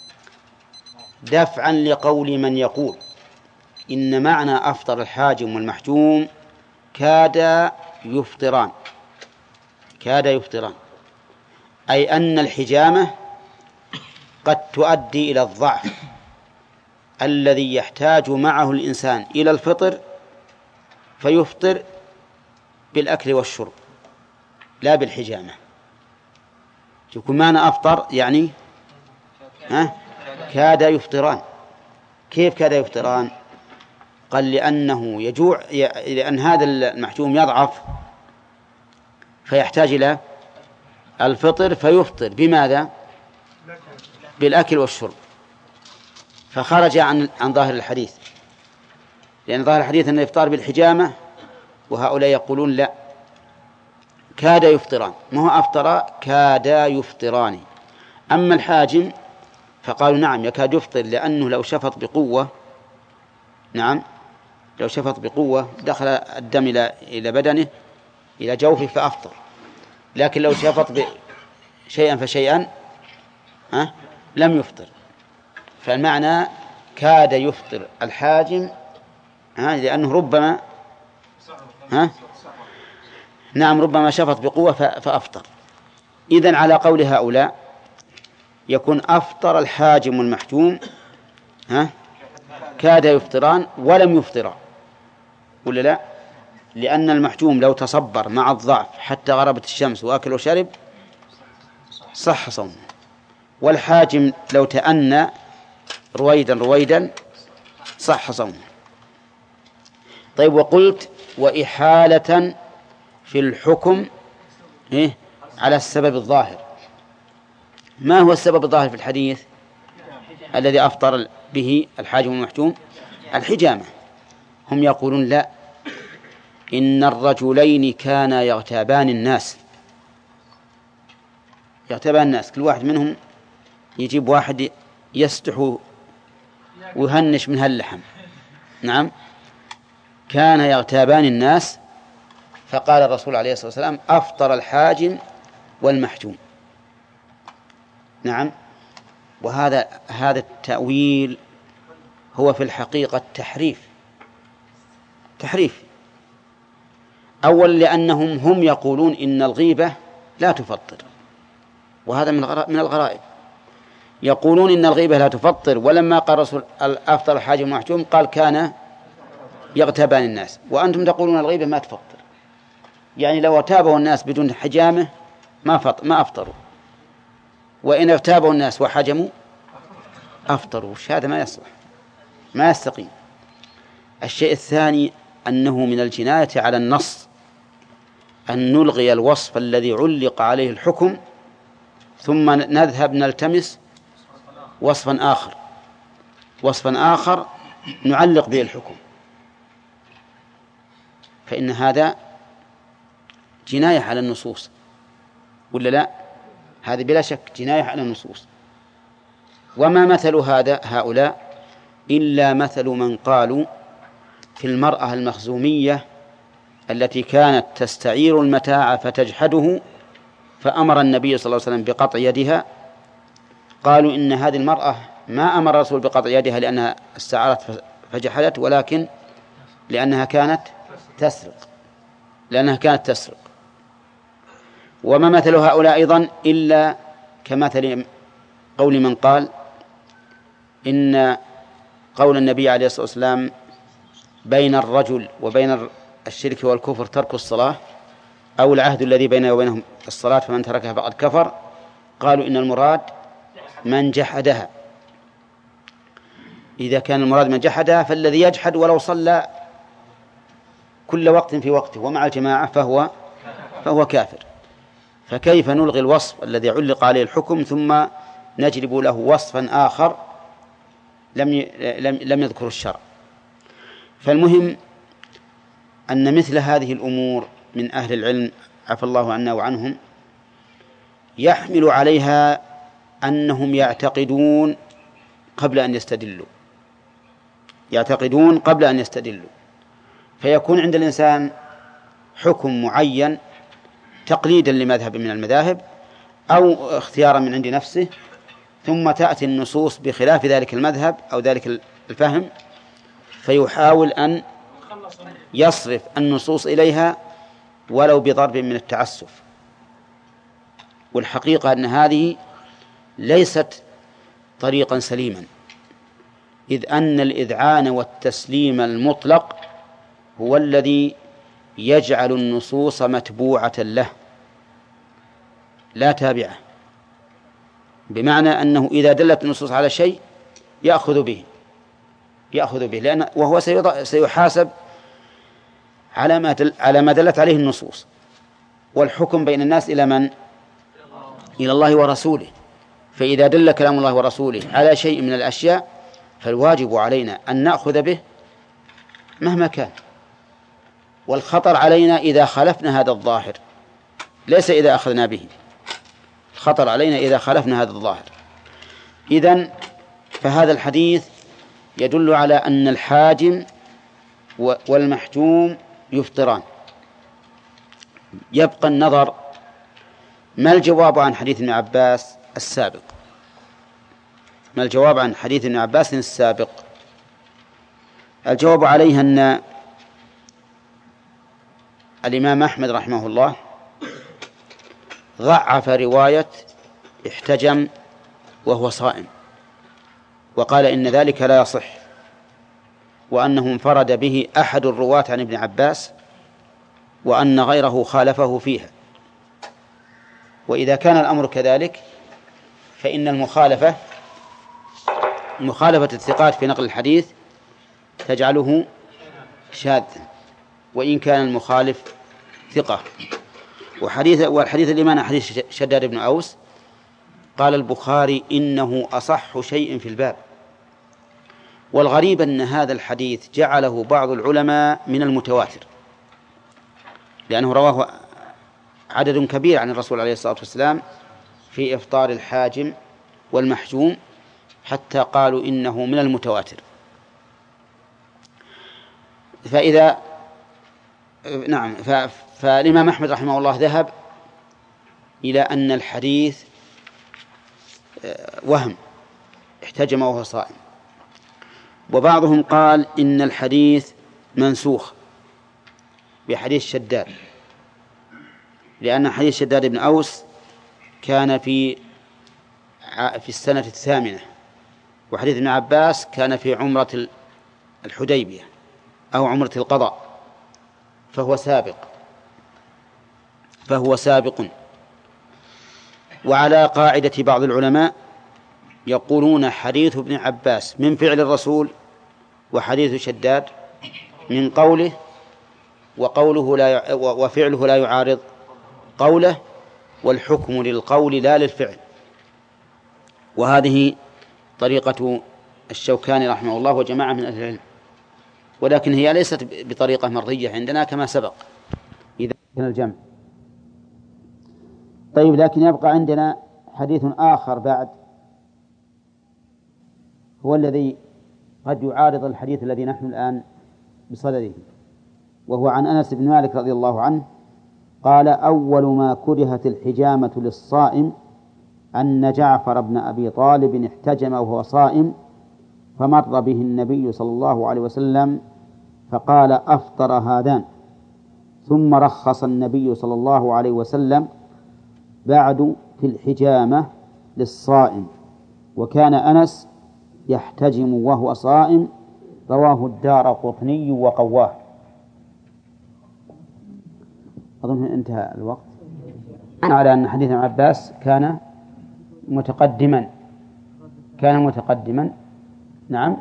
دفعا لقول من يقول إن معنى أفطر الحاجم والمحجوم كاد يفطران، أي أن الحجامة قد تؤدي إلى الضعف الذي يحتاج معه الإنسان إلى الفطر، فيفطر بالأكل والشرب لا بالحجامة. يكون معنى أفطر يعني كاد يفطران. كيف كاد يفطران؟ قال لأنه يجوع، لأن هذا المحجوم يضعف فيحتاج إلى الفطر، فيفطر بماذا؟ بالأكل والشرب، فخرج عن ظاهر الحديث، لأن ظاهر الحديث أن الإفطار بالحجامة، وهؤلاء يقولون لا، كاد يفطران، ما هو أفطر، كاد يفطران. أما الحاجم فقالوا نعم يكاد يفطر، لأنه لو شفط بقوة، نعم لو شفط بقوة دخل الدم إلى بدنه إلى جوفه فأفطر، لكن لو شفط شيئا فشيئا لم يفطر. فالمعنى كاد يفطر الحاجم لأنه ربما نعم ربما شفط بقوة فأفطر. إذن على قول هؤلاء يكون أفطر الحاجم والمحجوم كاد يفطران ولم يفطرا، ولا لا؟ لأن المحجوم لو تصبر مع الضعف حتى غربت الشمس وأكل وشرب صح صومه، والحاجم لو تأنى رويدا صح صومه. طيب، وقلت وإحالة في الحكم على السبب الظاهر. ما هو السبب الظاهر في الحديث الذي أفطر به الحاجم والمحجوم؟ الحجامة. هم يقولون لا، إن الرجلين كانا يغتابان الناس، كل واحد منهم يجيب واحد يستحو ويهنش من هاللحم. نعم، كان يغتابان الناس، فقال الرسول عليه الصلاة والسلام أفطر الحاجم والمحجوم. نعم، وهذا التأويل هو في الحقيقة تحريف. أول لأنهم هم يقولون إن الغيبة لا تفطر، وهذا من الغرائب. يقولون إن الغيبة لا تفطر، ولما قال الرسول أفطر الحاجم والمحجوم قال كان يغتابان الناس، وأنتم تقولون الغيبة ما تفطر. يعني لو اغتابوا الناس بدون حجامة ما أفطروا، وإن اغتابوا الناس وحجموا أفطروا. هذا ما يصلح، ما يستقيم. الشيء الثاني أنه من الجناية على النص أن نلغي الوصف الذي علق عليه الحكم ثم نذهب نلتمس وصفا آخر نعلق به الحكم. فإن هذا جناية على النصوص، ولا لا؟ هذا بلا شك جناية على النصوص. وما مثل هؤلاء إلا مثل من قالوا في المرأة المخزومية التي كانت تستعير المتاع فتجحده، فأمر النبي صلى الله عليه وسلم بقطع يدها. قالوا إن هذه المرأة ما أمر الرسول بقطع يدها لأنها استعارت فجحدت، ولكن لأنها كانت تسرق. وما مثل هؤلاء أيضا إلا كمثل قول من قال إن قول النبي عليه الصلاة والسلام بين الرجل وبين الشرك والكفر ترك الصلاة، أو العهد الذي بينه وبينهم الصلاة فمن تركها فقد كفر. قالوا إن المراد من جحدها. إذا كان المراد من جحدها فالذي يجحد ولو صلى كل وقت في وقته ومع الجماعة فهو كافر. فكيف نلغي الوصف الذي علق عليه الحكم ثم نجلب له وصفا آخر لم يذكر الشرع؟ فالمهم أن مثل هذه الأمور من أهل العلم عفى الله عنا وعنهم يحمل عليها أنهم يعتقدون قبل أن يستدلوا، فيكون عند الإنسان حكم معين تقليدا لمذهب من المذاهب أو اختيارا من عند نفسه، ثم تأتي النصوص بخلاف ذلك المذهب أو ذلك الفهم، فيحاول أن يصرف النصوص إليها ولو بضرب من التعسف. والحقيقة أن هذه ليست طريقا سليما، إذ أن الإذعان والتسليم المطلق هو الذي يجعل النصوص متبوعة له لا تابعة، بمعنى أنه إذا دلت النصوص على شيء يأخذ به وهو سيحاسب على ما دلت عليه النصوص. والحكم بين الناس إلى من؟ إلى الله ورسوله. فإذا دل كلام الله ورسوله على شيء من الأشياء فالواجب علينا أن نأخذ به مهما كان. والخطر علينا إذا خالفنا هذا الظاهر، ليس إذا أخذنا به. الخطر علينا إذا خالفنا هذا الظاهر. إذن فهذا الحديث يدل على أن الحاجم والمحجوم يفطران. يبقى النظر ما الجواب عن حديث ابن عباس السابق. الجواب عليه أن الإمام أحمد رحمه الله ضعف رواية احتجم وهو صائم، وقال إن ذلك لا يصح، وأنه انفرد به أحد الرواة عن ابن عباس، وأن غيره خالفه فيها. وإذا كان الأمر كذلك فإن مخالفة الثقات في نقل الحديث تجعله شاذا وإن كان المخالف ثقة. والحديث الإيمان حديث شداد بن أوس قال البخاري إنه أصح شيء في الباب. والغريب أن هذا الحديث جعله بعض العلماء من المتواتر، لأنه رواه عدد كبير عن الرسول عليه الصلاة والسلام في إفطار الحاجم والمحجوم، حتى قالوا إنه من المتواتر. فالإمام أحمد رحمه الله ذهب إلى أن الحديث وهم احتجم وهو صائم، وبعضهم قال إن الحديث منسوخ بحديث شداد، لأن حديث شداد بن أوس كان في السنة 8، وحديث ابن عباس كان في عمرة الحديبية أو عمرة القضاء، فهو سابق. وعلى قاعدة بعض العلماء يقولون حديث ابن عباس من فعل الرسول، وحديث شداد من قوله، وفعله لا يعارض قوله، والحكم للقول لا للفعل. وهذه طريقة الشوكاني رحمه الله وجماعة من أهل العلم. ولكن هي ليست بطريقة مرضية عندنا كما سبق إذا كان الجمع. طيب، لكن يبقى عندنا حديث آخر بعد، هو الذي قد يعارض الحديث الذي نحن الآن بصدده، وهو عن أنس بن مالك رضي الله عنه قال: أول ما كرهت الحجامة للصائم أن جعفر بن أبي طالب احتجم وهو صائم، فمر به النبي صلى الله عليه وسلم فقال: أفطر هذان. ثم رخص النبي صلى الله عليه وسلم بعد في الحجامة للصائم، وكان أنس يحتجم وهو صائم. رواه الدارقطني وقواه. أظن انتهى الوقت. على أن حديث ابن عباس كان متقدما. نعم،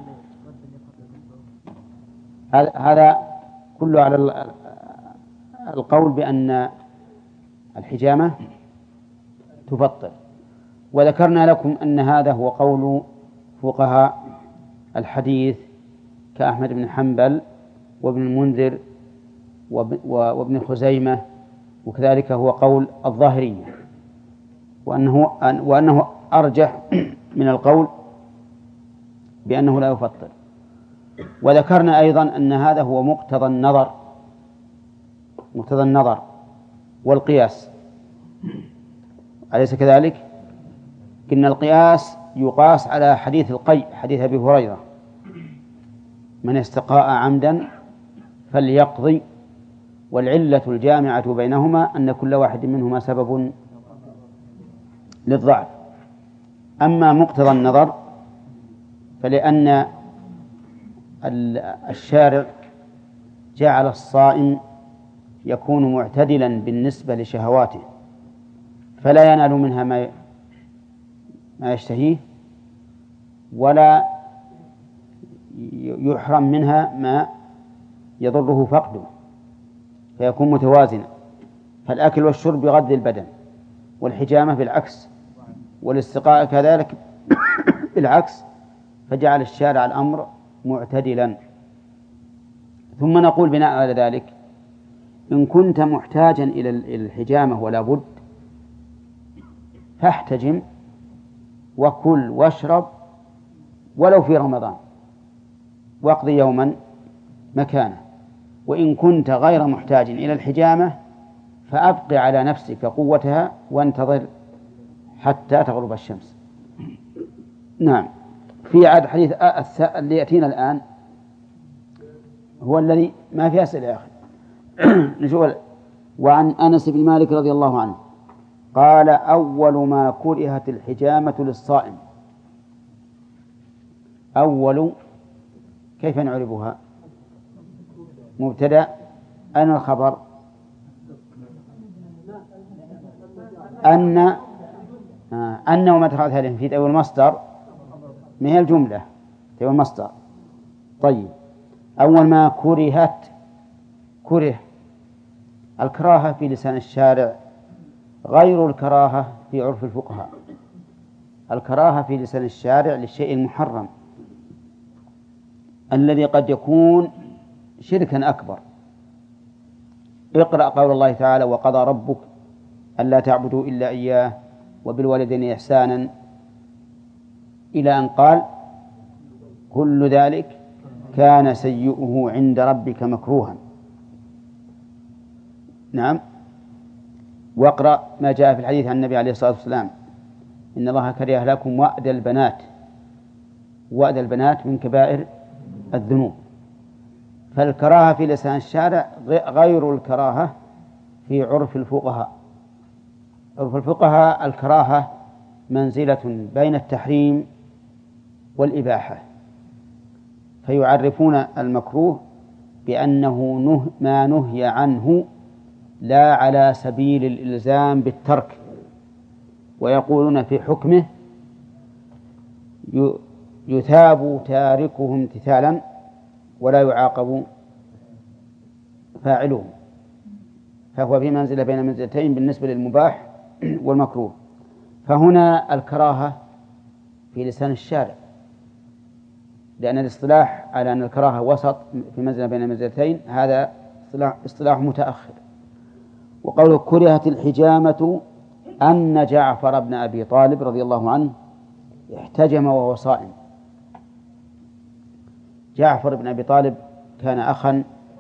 هذا كله على القول بأن الحجامة تفطر. وذكرنا لكم أن هذا هو قول فقهاء الحديث كأحمد بن حنبل وابن المنذر وابن خزيمة، وكذلك هو قول الظاهرية، وأنه أرجح من القول بأنه لا يفطر. وذكرنا أيضا أن هذا هو مقتضى النظر والقياس، أليس كذلك؟ إن القياس يقاس على حديث القيء، حديث أبي هريرة: من استقاء عمدا فليقضي. والعلة الجامعة بينهما أن كل واحد منهما سبب للضعف. أما مقتضى النظر فلأن الشارع جعل الصائم يكون معتدلا بالنسبة لشهواته، فلا ينال منها ما يشتهيه، ولا يحرم منها ما يضره فقده، فيكون متوازنا. فالأكل والشرب يغذي البدن، والحجامة بالعكس، والاستقاء كذلك بالعكس، فجعل الشارع الأمر معتدلا. ثم نقول بناء على ذلك: إن كنت محتاجا إلى الحجامة ولا بد، فاحتجم وكل واشرب ولو في رمضان، واقضي يوما مكانه. وإن كنت غير محتاج إلى الحجامة فأبقي على نفسك قوتها وانتظر حتى تغرب الشمس. نعم. في عاد حديث اللي يأتينا الآن هو الذي ما في أسئلة يا أخي. نشوف. وعن أنس بن مالك رضي الله عنه قال: أول ما كرهت الحجامة للصائم. أول كيف نعربها؟ مبتدأ. أين الخبر؟ أن وما تخرج هذه في تأويل المصدر، ما هي الجملة تأويل المصدر. طيب، أول ما كره الكراهة في لسان الشارع غير الكراهة في عرف الفقهاء. الكراهة في لسان الشارع للشيء المحرم الذي قد يكون شركا أكبر. اقرأ قول الله تعالى: وقضى ربك ألا تعبدوا إلا إياه وبالوالدين إحسانا، إلى أن قال: كل ذلك كان سيئه عند ربك مكروها. نعم. واقرأ ما جاء في الحديث عن النبي عليه الصلاة والسلام: إن الله كره لكم وأد البنات. وأد البنات من كبائر الذنوب. فالكراهة في لسان الشارع غير الكراهة في عرف الفقهاء. عرف الفقهاء الكراهة منزلة بين التحريم والإباحة، فيعرفون المكروه بأنه ما نهي عنه لا على سبيل الإلزام بالترك، ويقولون في حكمه: يثاب تاركه امتثالا ولا يعاقب فاعله. فهو في منزلة بين منزلتين بالنسبة للمباح والمكروه. فهنا الكراهة في لسان الشارع لأن الاصطلاح على أن الكراهة وسط في منزلة بين المنزلتين هذا اصطلاح متأخر. وقوله كرهت الحجامة أن جعفر بن أبي طالب رضي الله عنه احتجم وهو صائم. جعفر بن أبي طالب كان أخا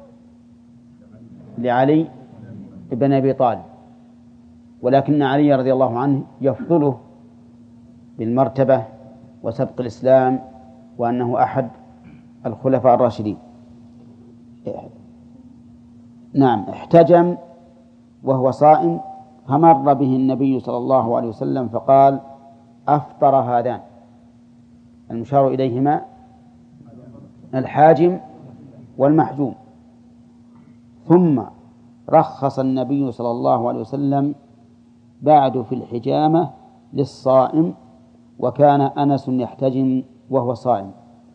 لعلي بن أبي طالب، ولكن علي رضي الله عنه يفضله بالمرتبة وسبق الإسلام وأنه أحد الخلفاء الراشدين. نعم، احتجم وهو صائم، فمر به النبي صلى الله عليه وسلم فقال أفطر هذان، المشار إليهما الحاجم والمحجوم. ثم رخص النبي صلى الله عليه وسلم بعد في الحجامة للصائم، وكان أنس يحتجم وهو صائم.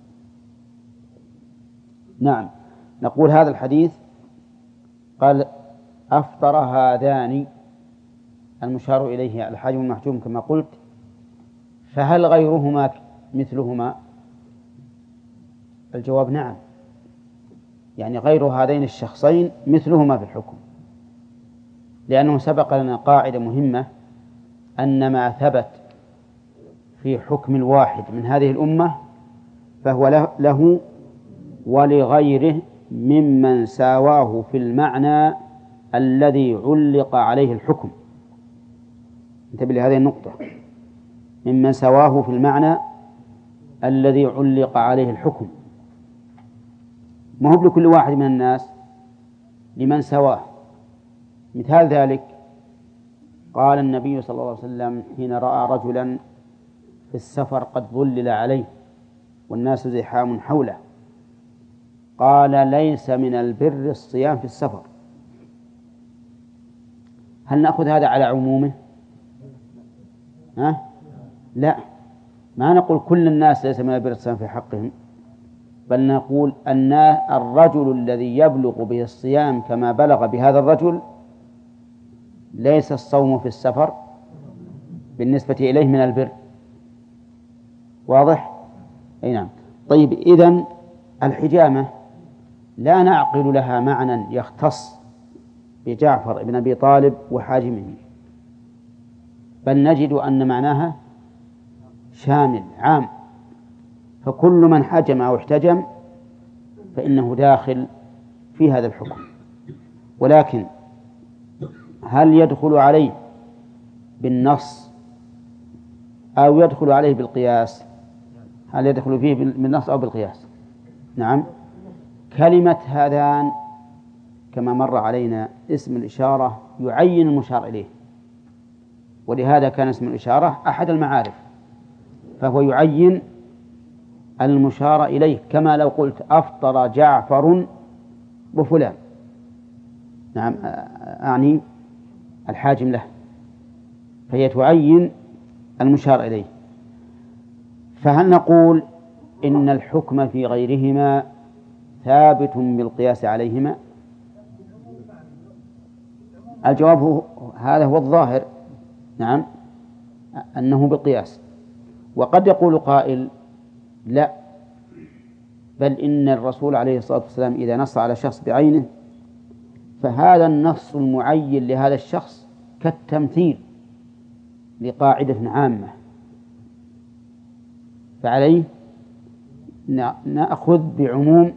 نعم، نقول هذا الحديث قال أفطر هذان، المشار إليه الحاجم والمحجوم كما قلت، فهل غيرهما مثلهما؟ الجواب نعم، يعني غير هذين الشخصين مثلهما في الحكم، لأنه سبق لنا قاعدة مهمة أن ما ثبت في حكم الواحد من هذه الأمة فهو له ولغيره ممن ساواه في المعنى الذي علق عليه الحكم. انتبه لهذه النقطة، ممن سواه في المعنى الذي علق عليه الحكم، ما هو لكل واحد من الناس، لمن سواه. مثال ذلك قال النبي صلى الله عليه وسلم حين رأى رجلا في السفر قد ظلل عليه والناس زحام حوله، قال ليس من البر الصيام في السفر. هل نأخذ هذا على عمومه؟ لا، ما نقول كل الناس ليس من البر الصيام في حقهم، بل نقول أن الرجل الذي يبلغ به الصيام كما بلغ بهذا الرجل ليس الصوم في السفر بالنسبة إليه من البر. واضح؟ أي نعم. طيب، إذن الحجامة لا نعقل لها معنى يختص بجعفر بن أبي طالب وحاجمه، بل نجد أن معناها شامل عام، فكل من حجم أو احتجم فإنه داخل في هذا الحكم. ولكن هل يدخل عليه بالنص أو يدخل عليه بالقياس؟ هل يدخل فيه بالنص أو بالقياس؟ نعم، كلمة هذان كما مر علينا اسم الإشارة يعين المشار إليه، ولهذا كان اسم الإشارة أحد المعارف، فهو يعين المشار إليه، كما لو قلت أفطر جعفر وفلان، نعم، أعني الحاجم له، فهي تعين المشار إليه. فهل نقول إن الحكم في غيرهما ثابت بالقياس عليهما؟ الجواب هذا هو الظاهر، نعم، أنه بالقياس. وقد يقول قائل لا، بل إن الرسول عليه الصلاة والسلام إذا نص على شخص بعينه فهذا النص المعين لهذا الشخص كالتمثيل لقاعدة عامة، فعليه نأخذ بعموم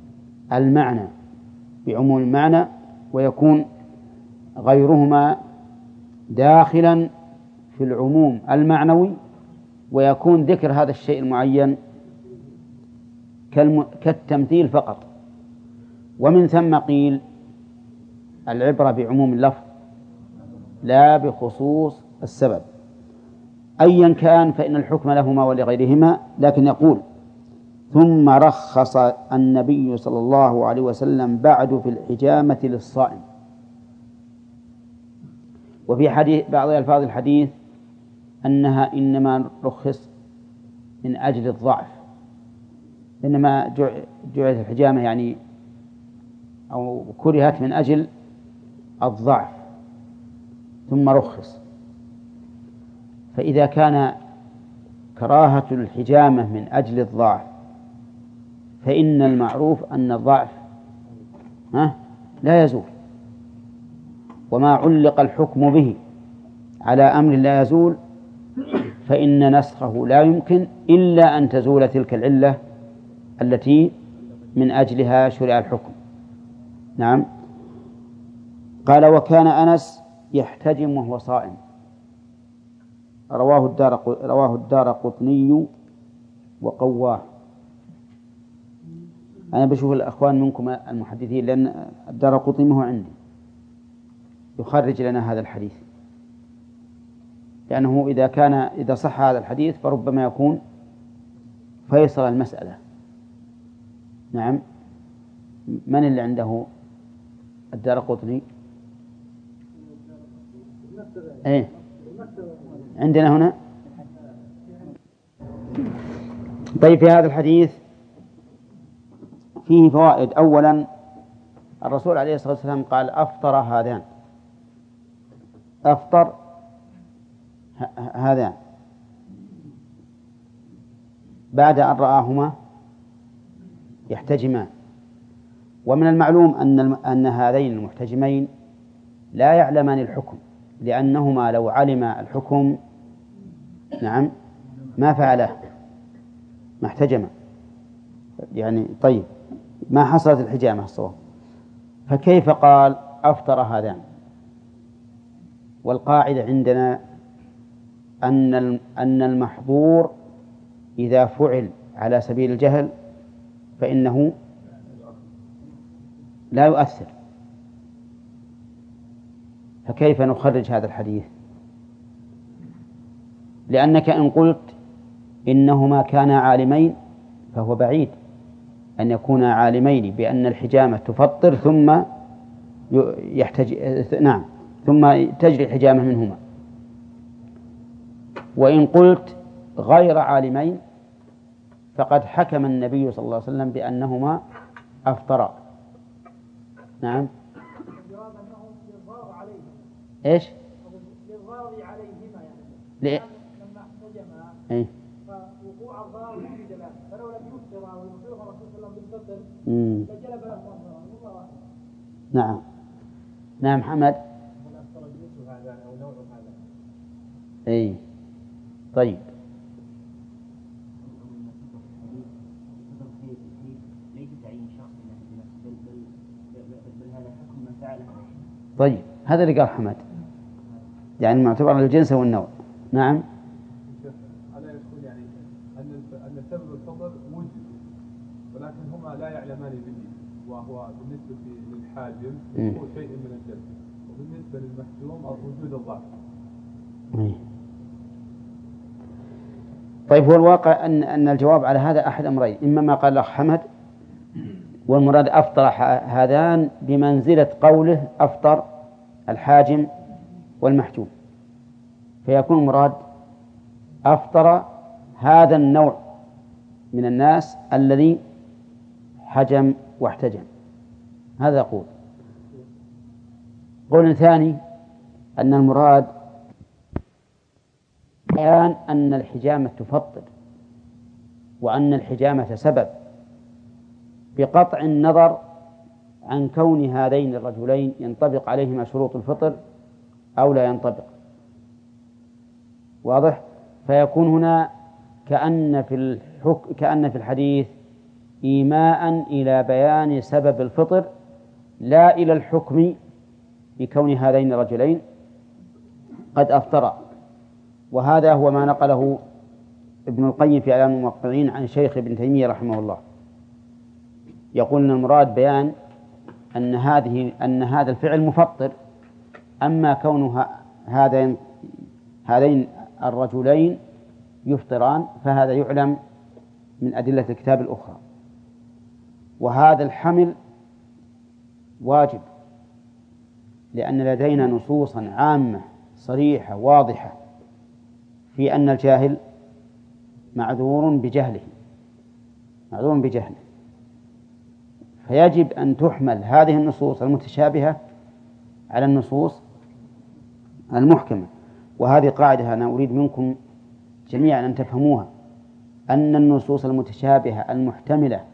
المعنى، ويكون غيرهما داخلا في العموم المعنوي، ويكون ذكر هذا الشيء المعين كالتمثيل فقط. ومن ثم قيل العبرة بعموم اللفظ لا بخصوص السبب. أيا كان فإن الحكم لهما ولغيرهما، لكن يقول ثم رخص النبي صلى الله عليه وسلم بعد في الحجامة للصائم. وفي حديث بعض ألفاظ الحديث أنها إنما رخص من أجل الضعف، إنما جعلت الحجامة يعني أو كرهت من أجل الضعف ثم رخص. فإذا كان كراهة الحجامة من أجل الضعف فإن المعروف أن الضعف لا يزول، وما علق الحكم به على أمر لا يزول فإن نسخه لا يمكن إلا أن تزول تلك العلة التي من أجلها شرع الحكم. نعم. قال: وكان أنس يحتجم وهو صائم. رواه الدارقطني وقواه. أنا بشوف الأخوان منكم المحدثين، لأن الدارقطني ما هو عندي، يخرج لنا هذا الحديث، لأنه إذا صح هذا الحديث فربما يكون فيصل المسألة. نعم. من اللي عنده الدارقطني؟ إيه عندنا هنا. طيب، في هذا الحديث فيه فوائد. أولا، الرسول عليه الصلاة والسلام قال: أفطر هذان، أفطر هذان بعد أن رآهما يحتجمان. ومن المعلوم أن هذين المحتجمين لا يعلمان الحكم، لأنهما لو علما الحكم نعم ما فعله، ما احتجما يعني. طيب، ما حصلت الحجامة الصواب، فكيف قال أفطر هذان؟ والقاعدة عندنا أن المحظور إذا فعل على سبيل الجهل فإنه لا يؤثر. فكيف نخرج هذا الحديث؟ لأنك إن قلت إنهما كانا عالمين فهو بعيد أن يكونا عالمين بأن الحجامة تفطر ثم ثم تجري الحجامة منهما. وإن قلت غير عالمين فقد حكم النبي صلى الله عليه وسلم بأنهما أفطرا. نعم. إيش؟ للضرر عليهما يعني. لما احتجما إيه؟ فوقوع الضرر في جلال، فلو لم يفطر ويفطره الرسول صلى الله عليه وسلم بالفطر لجلب له الضرر. نعم. نعم محمد. هذا أو نوع هذا. إيه. طيب. طيب، هذا اللي قال حمد، يعني معتبر الجنس والنوع. نعم. ألا يقول يعني أن سبب الفضل وجد، ولكن هما لا يعلمان به، وهو بالنسبة للحاجم هو شيء من الجنس، وبالنسبة للمحجوم وجود الضعف. طيب، هو الواقع أن الجواب على هذا أحد أمرين: إما ما قال الأخ حمد، والمراد أفطر هذان بمنزلة قوله أفطر الحاجم والمحجوم، فيكون المراد أفطر هذا النوع من الناس الذي حجم واحتجم. هذا يقول. قول ثاني أن المراد بيان أن الحجامة تفطر، وأن الحجامة سبب، بقطع النظر عن كون هذين الرجلين ينطبق عليهما شروط الفطر أو لا ينطبق. واضح؟ فيكون هنا كأن في الحديث إيماء إلى بيان سبب الفطر، لا إلى الحكم بكون هذين الرجلين قد أفطرا. وهذا هو ما نقله ابن القيم في إعلام الموقعين عن شيخ ابن تيمية رحمه الله. يقول أن المراد بيان أن هذا الفعل مفطر، أما كون هذين الرجلين يفطران فهذا يعلم من أدلة الكتاب الأخرى. وهذا الحمل واجب، لأن لدينا نصوصا عامة صريحة واضحة في أن الجاهل معذور بجهله، فيجب أن تحمل هذه النصوص المتشابهة على النصوص المحكمة. وهذه قاعدة أنا أريد منكم جميعا أن تفهموها، أن النصوص المتشابهة المحتملة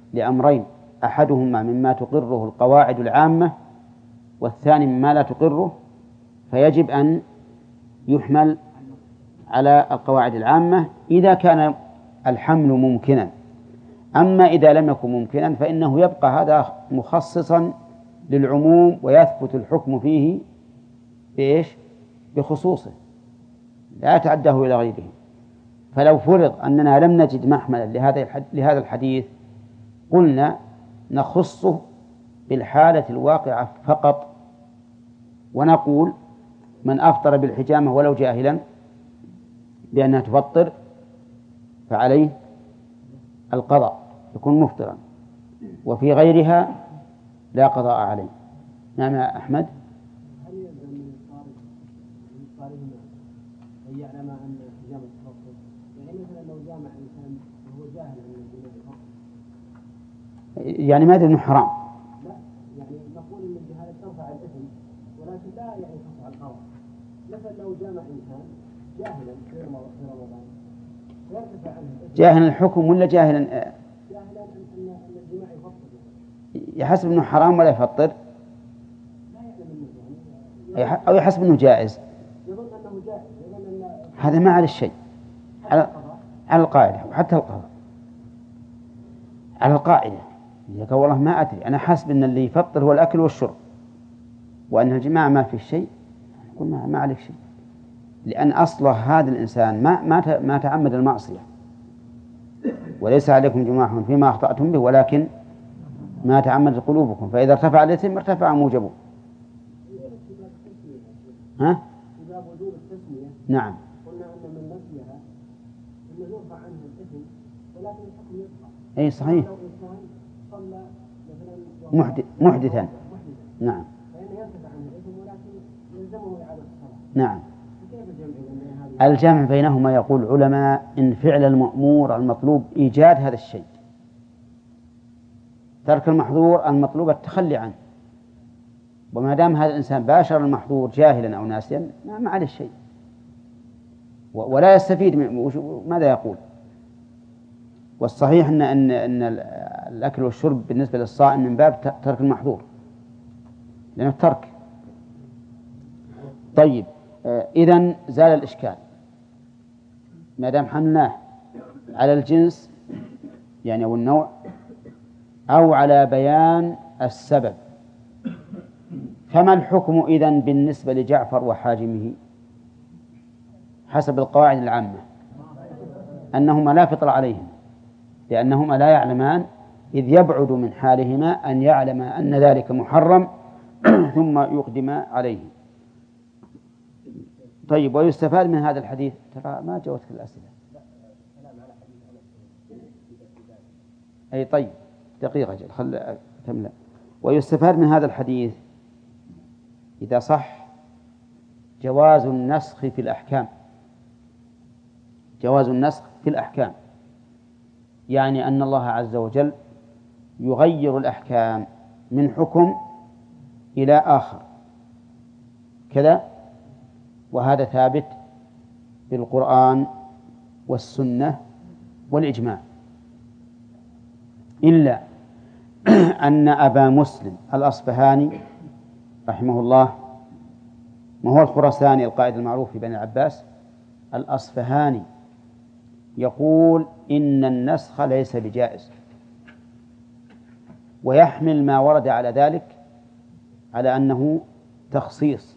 لأمرين: أحدهما مما تقره القواعد العامة، والثاني مما لا تقره، فيجب أن يحمل على القواعد العامة إذا كان الحمل ممكنا. أما إذا لم يكن ممكنا فإنه يبقى هذا مخصصا للعموم، ويثبت الحكم فيه بإيش؟ بخصوصه، لا يتعداه إلى غيره. فلو فرض أننا لم نجد محملا لهذا الحديث، قلنا نخصه بالحالة الواقعة فقط، ونقول: من أفطر بالحجامة ولو جاهلا بأنها تفطر فعليه القضاء، يكون مفطرا، وفي غيرها لا قضاء عليه. نعم يا أحمد. هل يلزم من إفطارهما أن يعلم أن الحجامة تفطر؟ يعني مثلا لو جامع إنسان وهو جاهل أن الجماع يفطر، يعني ما أدري أنه حرام. لا، يعني نقول أن الجهالة ترفع الإثم ولكن لا يعني ترفع القضاء. مثلا لو جامع إنسان جاهلا في رمضان يرتفع عنه جاهلا الحكم ولا جاهلا أن الجماع يفطر؟ يحسب أنه حرام ولا يفطر، لا يعلم منه يعني أو يحسب أنه جائز، يظن أنه جائز، يظن أن هذا ما على الشيء، على القاعدة، وحتى القضاء على القاعدة. يقول والله ما أدري، أنا حاسب أن اللي يفطر هو الأكل والشرب، وأن الجماعة ما في شيء، يقول ما عليك شيء، لأن أصله هذا الإنسان ما تعمد المعصية، وليس عليكم جناح فيما أخطأتم به ولكن ما تعمدت قلوبكم، فإذا ارتفع الإثم ارتفع موجبه. ها؟ إذا وجوب التسمية نعم. قلنا أن من نسيها أنه يرفع عنه الإثم ولكن الحكم يبقى. أي صحيح. لو إنسان صلى مثلا محدثا نعم، فإنه يرتفع عنه الإثم ولكن يلزمه إعادة الصلاة. نعم. فكيف الجمع بين هذه؟ الجمع بينهما يقول العلماء إن فعل المأمور المطلوب إيجاد هذا الشيء، ترك المحظور المطلوب التخلي عنه، وما دام هذا الإنسان باشر المحظور جاهلا أو ناسيا ما عليه شيء، ولا يستفيد ماذا يقول. والصحيح أن الأكل والشرب بالنسبة للصائم من باب ترك المحظور، لأنه ترك. طيب، إذن زال الإشكال ما دام حملناه على الجنس يعني أو النوع أو على بيان السبب. فما الحكم إذن بالنسبة لجعفر وحاجمه حسب القواعد العامة؟ أنهما لا فطر عليهم، لأنهما لا يعلمان، إذ يبعد من حالهما أن يعلم أن ذلك محرم ثم يقدم عليه. طيب، ويستفاد من هذا الحديث، ترى ما جاوبت في الأسئلة. أي طيب، دقيقة جل خل تملأ. ويستفاد من هذا الحديث إذا صح جواز النسخ في الأحكام، جواز النسخ في الأحكام، يعني أن الله عز وجل يغير الأحكام من حكم إلى آخر كذا، وهذا ثابت بالقرآن والسنة والإجماع، إلا أن أبا مسلم الأصفهاني رحمه الله، ما هو الخراساني القائد المعروف في بني العباس، الأصفهاني يقول إن النسخ ليس بجائز، ويحمل ما ورد على ذلك على أنه تخصيص.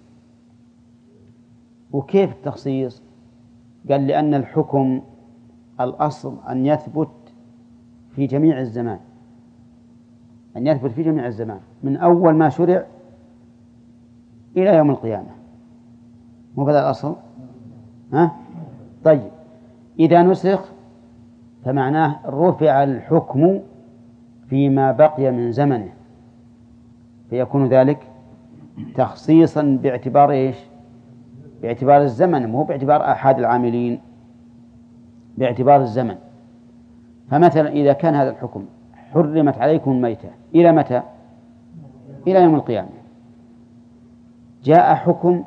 وكيف التخصيص؟ قال لأن الحكم الأصل أن يثبت في جميع الزمان، أن يثبت في جميع الزمان من أول ما شرع إلى يوم القيامة، مو هذا الأصل؟ ها؟ طيب، إذا نسخ فمعناه رفع الحكم فيما بقي من زمنه، فيكون ذلك تخصيصا باعتبار إيش؟ باعتبار الزمن، مو باعتبار أحد العاملين، باعتبار الزمن. فمثلا إذا كان هذا الحكم حرمت عليكم الميتة إلى متى؟ إلى يوم القيامة، جاء حكم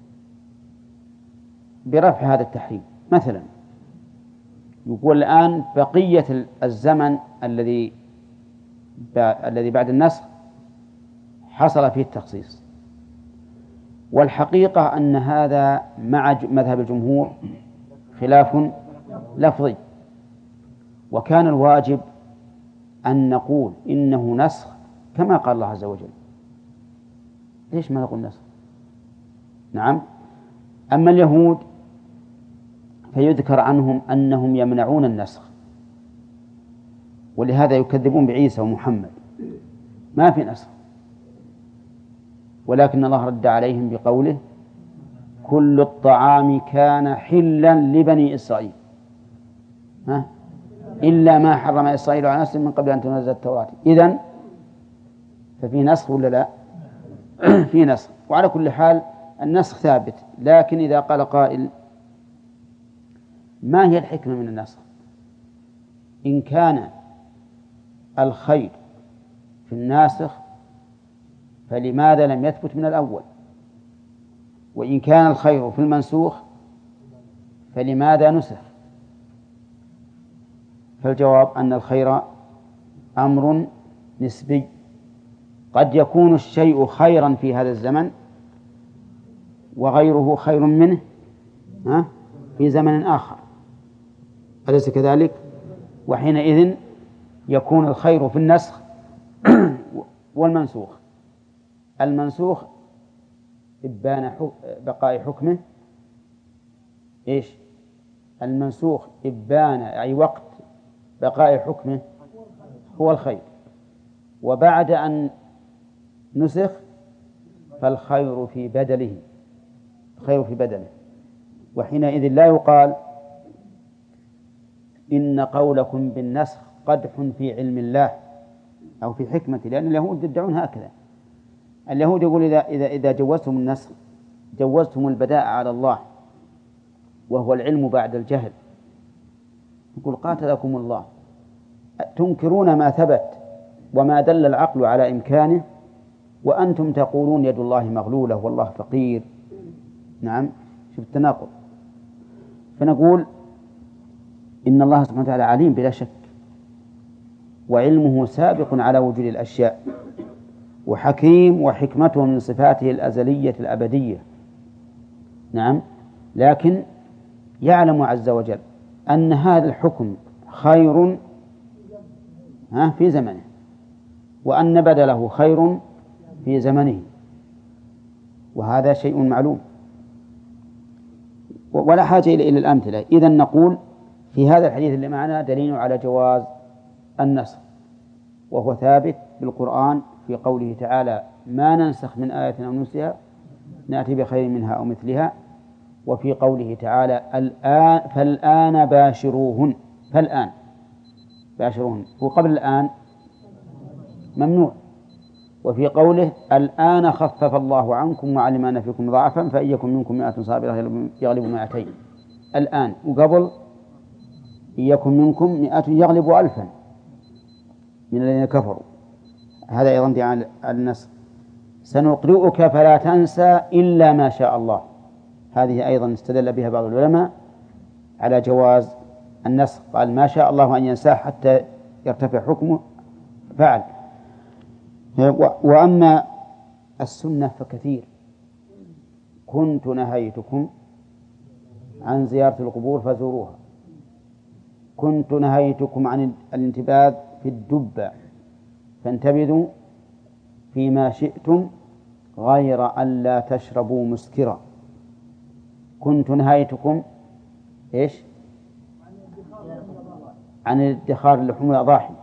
برفع هذا التحريم، مثلا يقول الآن بقية الزمن الذي الذي بعد النسخ حصل فيه التخصيص. والحقيقة أن هذا مع مذهب الجمهور خلاف لفظي، وكان الواجب أن نقول إنه نسخ كما قال الله عز وجل. ليش ما نقول نسخ؟ نعم. أما اليهود فيذكر عنهم أنهم يمنعون النسخ، ولهذا يكذبون بعيسى ومحمد، ما في نسخ، ولكن الله رد عليهم بقوله كل الطعام كان حلا لبني إسرائيل إلا ما حرم إسرائيل على نفسه من قبل أن تنزل التوراة. إذن ففي نسخ ولا لا؟ في نسخ. وعلى كل حال النسخ ثابت، لكن إذا قال قائل ما هي الحكمة من النسخ؟ إن كان الخير في الناسخ فلماذا لم يثبت من الأول؟ وإن كان الخير في المنسوخ فلماذا نسخ؟ فالجواب أن الخير أمر نسبي، قد يكون الشيء خيرا في هذا الزمن وغيره خير منه في زمن آخر، أليس كذلك؟ وحينئذ يكون الخير في النسخ والمنسوخ. المنسوخ إبان بقاء حكمه إيش؟ المنسوخ إبان أي وقت بقاء حكمه هو الخير، وبعد أن نسخ فالخير في بدله، الخير في بدله. وحينئذ لا يقال إن قولكم بالنسخ قدح في علم الله أو في حكمته، لأن اليهود يدعون هكذا. اليهود يقول إذا جوزتم النسخ جوزتم البداء على الله وهو العلم بعد الجهل. يقول قاتلكم الله، تنكرون ما ثبت وما دل العقل على إمكانه، وأنتم تقولون يد الله مغلولة والله فقير. نعم، شوف التناقض. فنقول إن الله سبحانه وتعالى عليم بلا شك، وعلمه سابق على وجود الأشياء، وحكيم، وحكمته من صفاته الأزلية الأبدية. نعم، لكن يعلم عز وجل أن هذا الحكم خير في زمنه، وأن بدله خير في زمنه، وهذا شيء معلوم ولا حاجة إلى الأمثلة. إذن نقول في هذا الحديث اللي معنا دليل على جواز النسخ، وهو ثابت بالقرآن في قوله تعالى ما ننسخ من آية أو ننسها نأتي بخير منها أو مثلها، وفي قوله تعالى الآن فالآن باشروهن، فالآن باشروهن، وقبل الآن ممنوع. وفي قوله الآن خفف الله عنكم وعلم أن فيكم ضعفا فإن يكن منكم 100 صابرة يغلب 200. الآن، وقبل إن يكن منكم 100 يغلب 1000 من الذين كفروا. هذا أيضا دعاء النسخ. سنقرئك فلا تنسى إلا ما شاء الله، هذه أيضا استدل بها بعض العلماء على جواز النسخ، قال ما شاء الله أن ينساه حتى يرتفع حكمه فعل. وأما السنة فكثير. كنت نهيتكم عن زيارة القبور فزوروها، كنت نهيتكم عن الانتباذ في الدبة فانتبذوا فيما شئتم غير أن لا تشربوا مسكرا. كنت نهيتكم إيش؟ عن الادخار اللحوم الأضاحي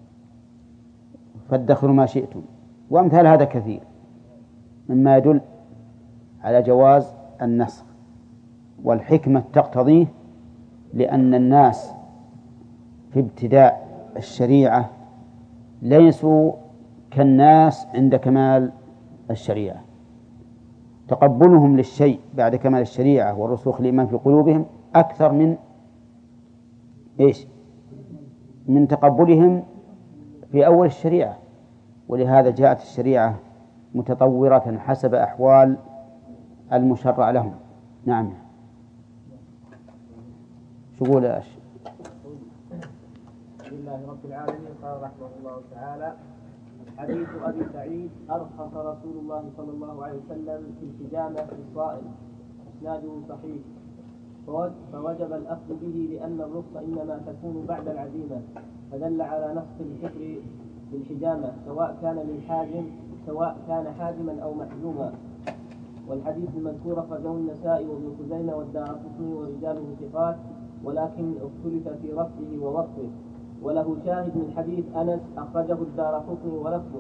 فادخروا ما شئتم، وأمثال هذا كثير مما يدل على جواز النسخ، والحكمة تقتضيه، لأن الناس في ابتداء الشريعة ليسوا كالناس عند كمال الشريعة. تقبلهم للشيء بعد كمال الشريعة والرسوخ الإيمان في قلوبهم أكثر من إيش؟ من تقبلهم في أول الشريعة. ولهذا جاءت الشريعة متطورة حسب أحوال المشرع لهم. نعم، شو قول يا لله رب العالمين. قال رحمه الله تعالى: حديث أبي سعيد: أرخص رسول الله صلى الله عليه وسلم في الحجامة للصائم. إسناده صحيح، فوجب الأخذ به لأن الرخصة إنما تكون بعد العزيمة، فدل على نقص الفطر في الحجامة سواء كان حاجما أو محجوما. والحديث المذكور أخرجه النسائي وابن خزيمة والدارقطني ورجاله ثقات، ولكن اختلف في رفعه ووقفه. وله شاهد من حديث أنس أخرجه الدارقطني ولفظه: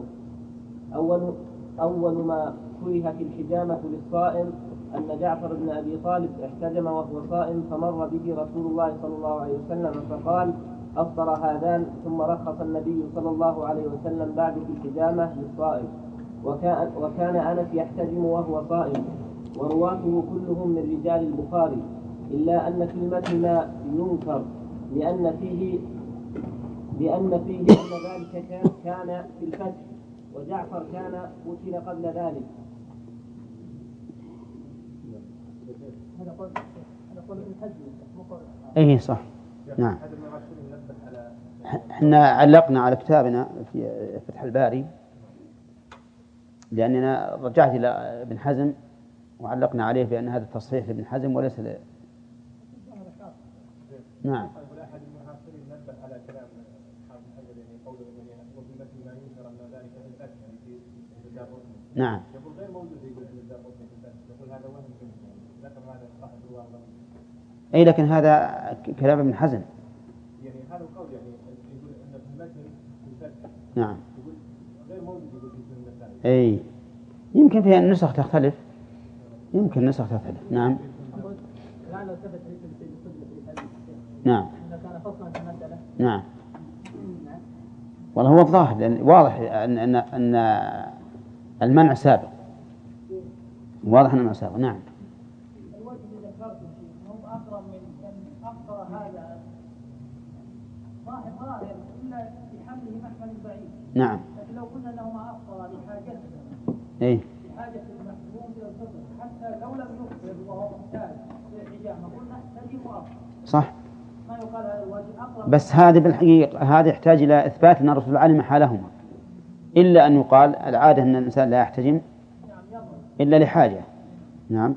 أول ما كره في الحجامة للصائم أن جعفر بن أبي طالب احتجم وهو صائم، فمر به رسول الله صلى الله عليه وسلم فقال: أفطر هذان، ثم رخص النبي صلى الله عليه وسلم بعد في الحجامة للصائم. وكان أنس يحتجم وهو صائم، ورواته كلهم من رجال البخاري، إلا أن في المتن ينكر لأن فيه أن ذلك كان في الفتح، وجعفر كان قتل قبل ذلك. هذا قول ابن حزم. ايه صح، نعم. احنا علقنا على كتابنا في فتح الباري لأننا رجعت إلى ابن حزم وعلقنا عليه بأن هذا تصحيح لابن حزم وليس نعم. أحد المعاصرين نبه على كلام حافظ حجر، يعني قوله وفي مثل ما ينكر أن ذلك في الفتح، يعني في الدارقطني. نعم. يقول غير موجود، يقول عند الدارقطني في الفتح، يقول هذا وهم ذكر هذا صاحب الواقع. أي لكن هذا كلام ابن حزم. يعني هذا القول يعني يقول أن في المتن في الفتح. نعم. يقول غير موجود، يقول في المسائل. أي يمكن فيها النسخ تختلف. يمكن النسخ تختلف. نعم. نعم. نعم. والله هو الظاهر لأن واضح أن المنع سابق. واضح أن المنع سابق. نعم. الوجه اللي ذكرته شيء هو أقرب من أن أفطر هذا ظاهر إلا في حمله محمل بعيد. نعم. لكن لو قلنا أنه ما أفطر لحاجته. إيه. لحاجة المحروم إلى الفطر، حتى لو لم يفطر وهو محتاج للحجامة قلنا تجب وأفطر. صح. ما يقال هذا الوجه أقرب. بس هذه بالحقيقة هذا يحتاج إلى إثبات أن الرسول علم حالهما، إلا أن يقال العادة أن الإنسان لا يحتجم إلا لحاجة. نعم.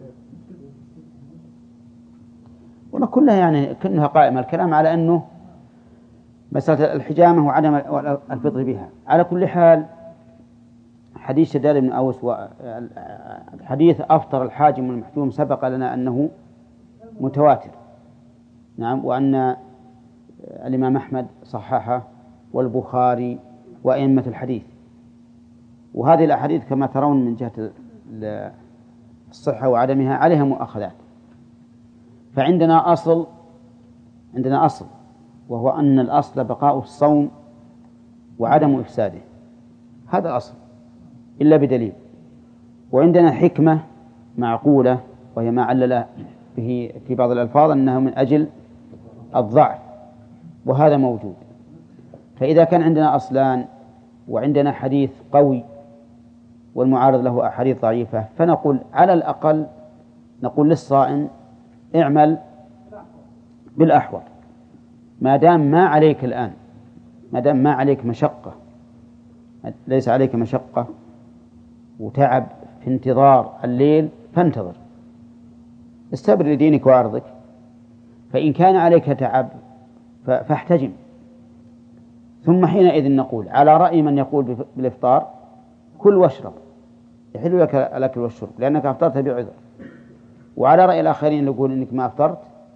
وما كلها يعني كلها قائمة الكلام على أنه مسألة الحجامة وعدم الفطر بها. على كل حال حديث شداد بن أوس وحديث أفطر الحاجم والمحجوم سبق لنا أنه متواتر. نعم. وأن الإمام أحمد صححه والبخاري وأئمة الحديث، وهذه الأحاديث كما ترون من جهة الصحة وعدمها عليها مؤاخذات. فعندنا أصل وهو أن الأصل بقاء الصوم وعدم إفساده، هذا أصل إلا بدليل. وعندنا حكمة معقولة وهي ما علل به في بعض الألفاظ أنها من أجل الضعف، وهذا موجود. فإذا كان عندنا أصلان وعندنا حديث قوي والمعارض له أحاديث ضعيفة، فنقول على الأقل نقول للصائم اعمل بالأحوط ما دام ما عليك الآن، ما دام ما عليك مشقة، ليس عليك مشقة وتعب في انتظار الليل، فانتظر استبر لدينك وعرضك. فإن كان عليك تعب فاحتجم. ثم حينئذ نقول على رأي من يقول بالإفطار كل واشرب، يحل لك الأكل والشرب لأنك أفطرت بعذر. وعلى رأي الآخرين يقول إنك ما أفطرت،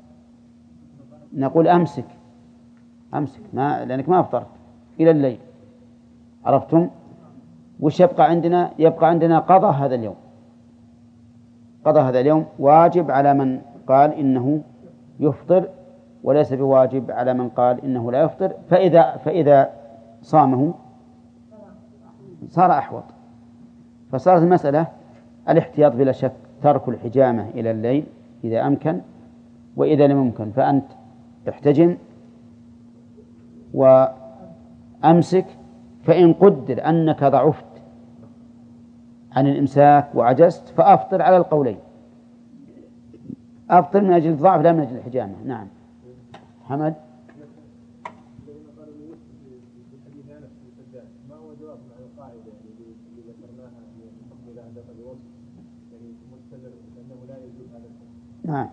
نقول أمسك لأنك ما أفطرت إلى الليل. عرفتم؟ وش يبقى عندنا؟ يبقى عندنا قضاء هذا اليوم. قضاء هذا اليوم واجب على من قال إنه يفطر، وليس بواجب على من قال إنه لا يفطر. فإذا صامه صار أحوط. فصارت المسألة الاحتياط بلا شك، ترك الحجامة إلى الليل إذا أمكن، وإذا لم يمكن فأنت احتجم وأمسك. فإن قدر أنك ضعفت عن الإمساك وعجزت فأفطر على القولين، أفطر من أجل الضعف لا من أجل الحجامة. نعم. حمد. نعم.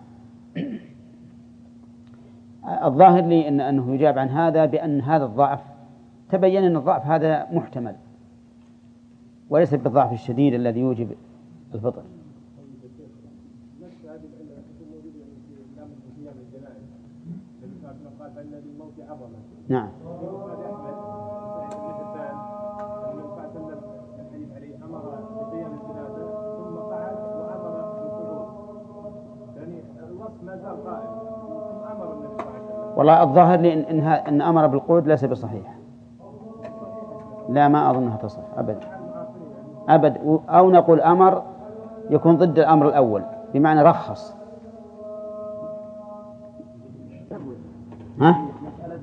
الظاهر لي أنه يجاب عن هذا بأن هذا الضعف تبين أن الضعف هذا محتمل وليس بالضعف الشديد الذي يوجب الفطر. نعم. والله الظاهر لي إن أمر بالقعود ليس بصحيح، لا ما أظنها تصح أبد. أو نقول أمر يكون ضد الأمر الأول بمعنى رخص. ها؟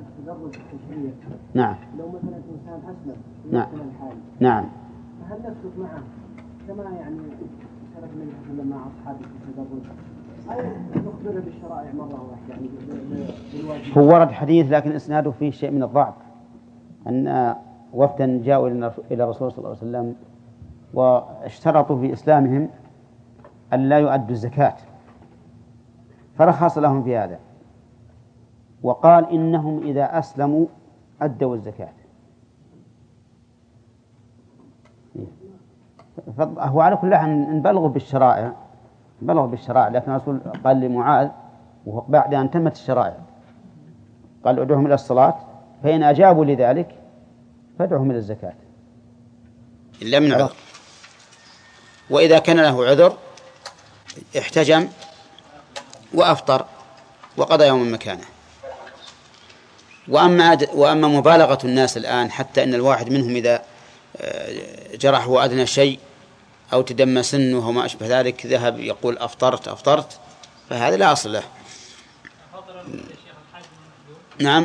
نعم. لو مثلا إنسان أسلم نعم. الحال نعم. فهل نسلك معه كما يعني سلك النبي صلى الله عليه وسلم مع أصحابه في التدرج أو نخبره بالشرائع مرة واحدة يعني بالواجب؟ هو ورد حديث لكن إسناده فيه شيء من الضعف، أن وفدا جاءوا إلى الرسول صلى الله عليه وسلم واشترطوا في إسلامهم أن لا يؤدوا الزكاة، فرخص لهم في هذا وقال إنهم إذا أسلموا أدوا الزكاة. هو على كل حال نبلغوا بالشرائع، لكن الرسول قال لمعاذ وبعد أن تمت الشرائع قال ادعوهم إلى الصلاة فإن أجابوا لذلك فادعوهم إلى الزكاة إلا من عذر، وإذا كان له عذر احتجم وأفطر وقضى يوم مكانه. وأما مبالغة الناس الآن حتى أن الواحد منهم إذا جرحه أدنى شيء أو تدمى سنه وما أشبه ذلك ذهب يقول أفطرت، فهذا لا أصل له. نعم،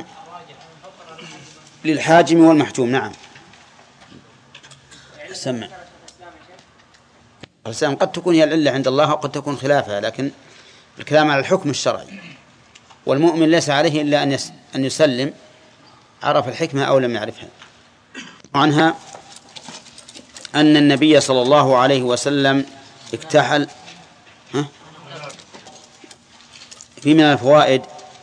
للحاجم والمحجوم. نعم. سمع الإسلام قد تكون هي العلة عند الله وقد تكون خلافها، لكن الكلام على الحكم الشرعي، والمؤمن ليس عليه إلا أن يسلم عرف الحكمة أو لم يعرفها. عنها أن النبي صلى الله عليه وسلم اكتحل. في من الفوائد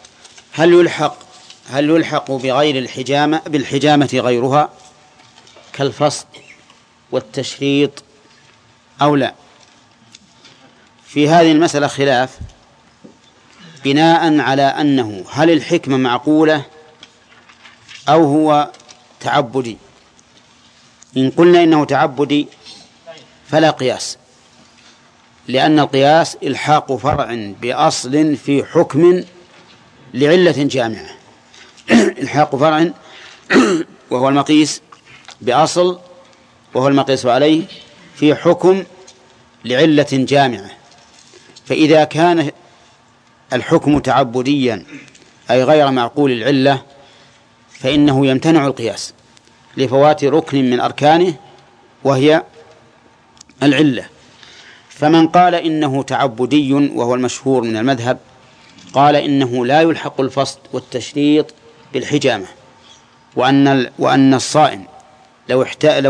هل يلحق بغير بالحجامة غيرها كالفصل والتشريط أو لا؟ في هذه المسألة خلاف بناء على أنه هل الحكمة معقولة أو هو تعبدي. إن قلنا إنه تعبدي فلا قياس، لأن القياس إلحاق فرع بأصل في حكم لعلة جامعة. إلحاق فرع وهو المقيس بأصل وهو المقيس عليه في حكم لعلة جامعة. فإذا كان الحكم تعبديا أي غير معقول العلة فإنه يمتنع القياس لفوات ركن من أركانه وهي العلة. فمن قال إنه تعبدي وهو المشهور من المذهب قال إنه لا يلحق الفصل والتشريط بالحجامة، وأن الصائم لو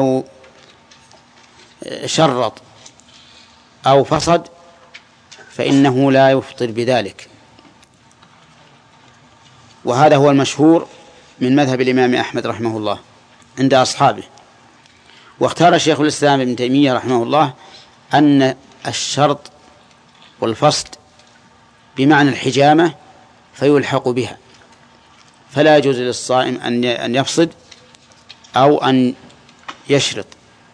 شرط أو فصد فإنه لا يفطر بذلك، وهذا هو المشهور من مذهب الإمام أحمد رحمه الله عند أصحابه. واختار شيخ الإسلام ابن تيمية رحمه الله أن الشرط والفصد بمعنى الحجامة فيلحق بها، فلا يجوز للصائم أن يفصد أو أن يشرط.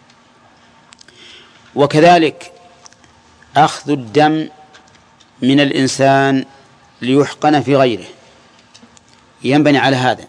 وكذلك أخذ الدم من الإنسان ليحقن في غيره ينبني على هذا.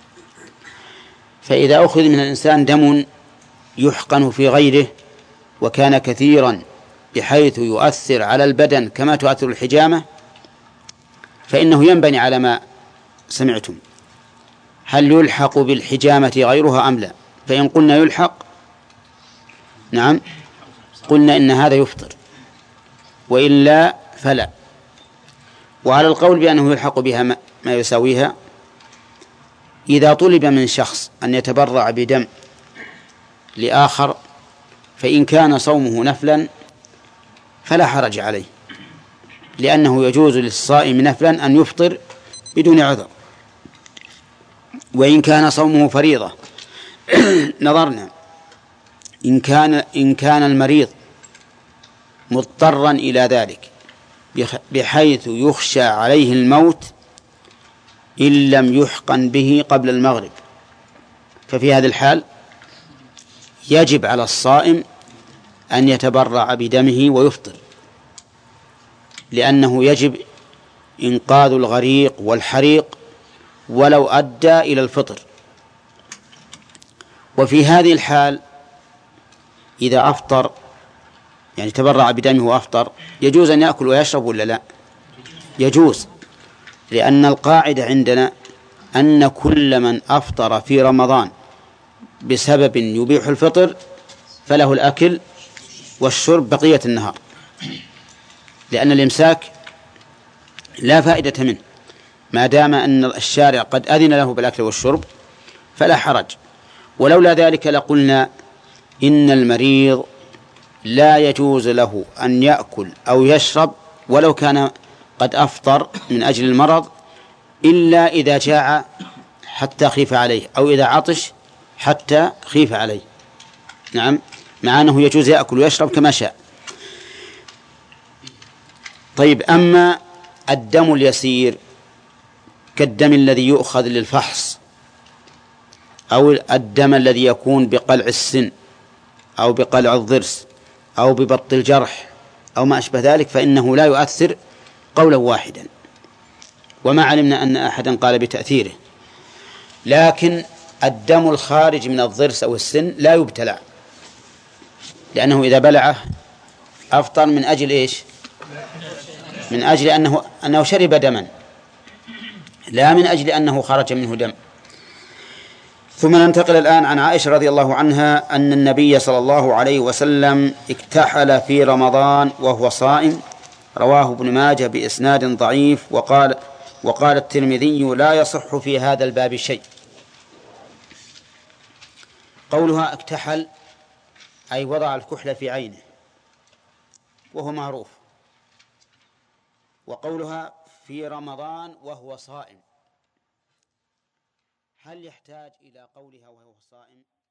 فإذا أخذ من الإنسان دم يحقن في غيره وكان كثيرا بحيث يؤثر على البدن كما تؤثر الحجامة فإنه ينبني على ما سمعتم. هل يلحق بالحجامة غيرها أم لا؟ فإن قلنا يلحق نعم قلنا إن هذا يفطر، وإلا فلا. وعلى القول بأنه يلحق بها ما يساويها إذا طلب من شخص أن يتبرع بدم لآخر فإن كان صومه نفلا فلا حرج عليه، لأنه يجوز للصائم نفلا أن يفطر بدون عذر. وإن كان صومه فريضة نظرنا إن كان المريض مضطرا إلى ذلك بحيث يخشى عليه الموت إن لم يحقن به قبل المغرب، ففي هذا الحال يجب على الصائم أن يتبرع بدمه ويفطر، لأنه يجب إنقاذ الغريق والحريق ولو أدى إلى الفطر. وفي هذه الحال إذا أفطر يعني تبرع بدمه وأفطر يجوز أن يأكل ويشرب ولا لا؟ يجوز، لأن القاعدة عندنا أن كل من أفطر في رمضان بسبب يبيح الفطر فله الأكل والشرب بقية النهار، لأن الإمساك لا فائدة منه ما دام أن الشارع قد أذن له بالأكل والشرب فلا حرج. ولولا ذلك لقلنا إن المريض لا يجوز له أن يأكل أو يشرب ولو كان قد أفطر من أجل المرض إلا إذا جاع حتى خيف عليه أو إذا عطش حتى خيف عليه. نعم، مع أنه يجوز يأكل ويشرب كما شاء. طيب، أما الدم اليسير كالدم الذي يؤخذ للفحص أو الدم الذي يكون بقلع السن أو بقلع الضرس أو ببط الجرح أو ما أشبه ذلك فإنه لا يؤثر قولا واحدا، وما علمنا أن أحدا قال بتأثيره. لكن الدم الخارج من الضرس أو السن لا يبتلع، لأنه إذا بلعه أفطر من أجل إيش؟ من أجل أنه شرب دما، لا من أجل أنه خرج منه دم. ثم ننتقل الآن عن عائشة رضي الله عنها أن النبي صلى الله عليه وسلم اكتحل في رمضان وهو صائم، رواه ابن ماجه بإسناد ضعيف، وقال الترمذي لا يصح في هذا الباب شيء. قولها اكتحل أي وضع الكحل في عينه وهو معروف، وقولها في رمضان وهو صائم هل يحتاج إلى قولها وهو صائم؟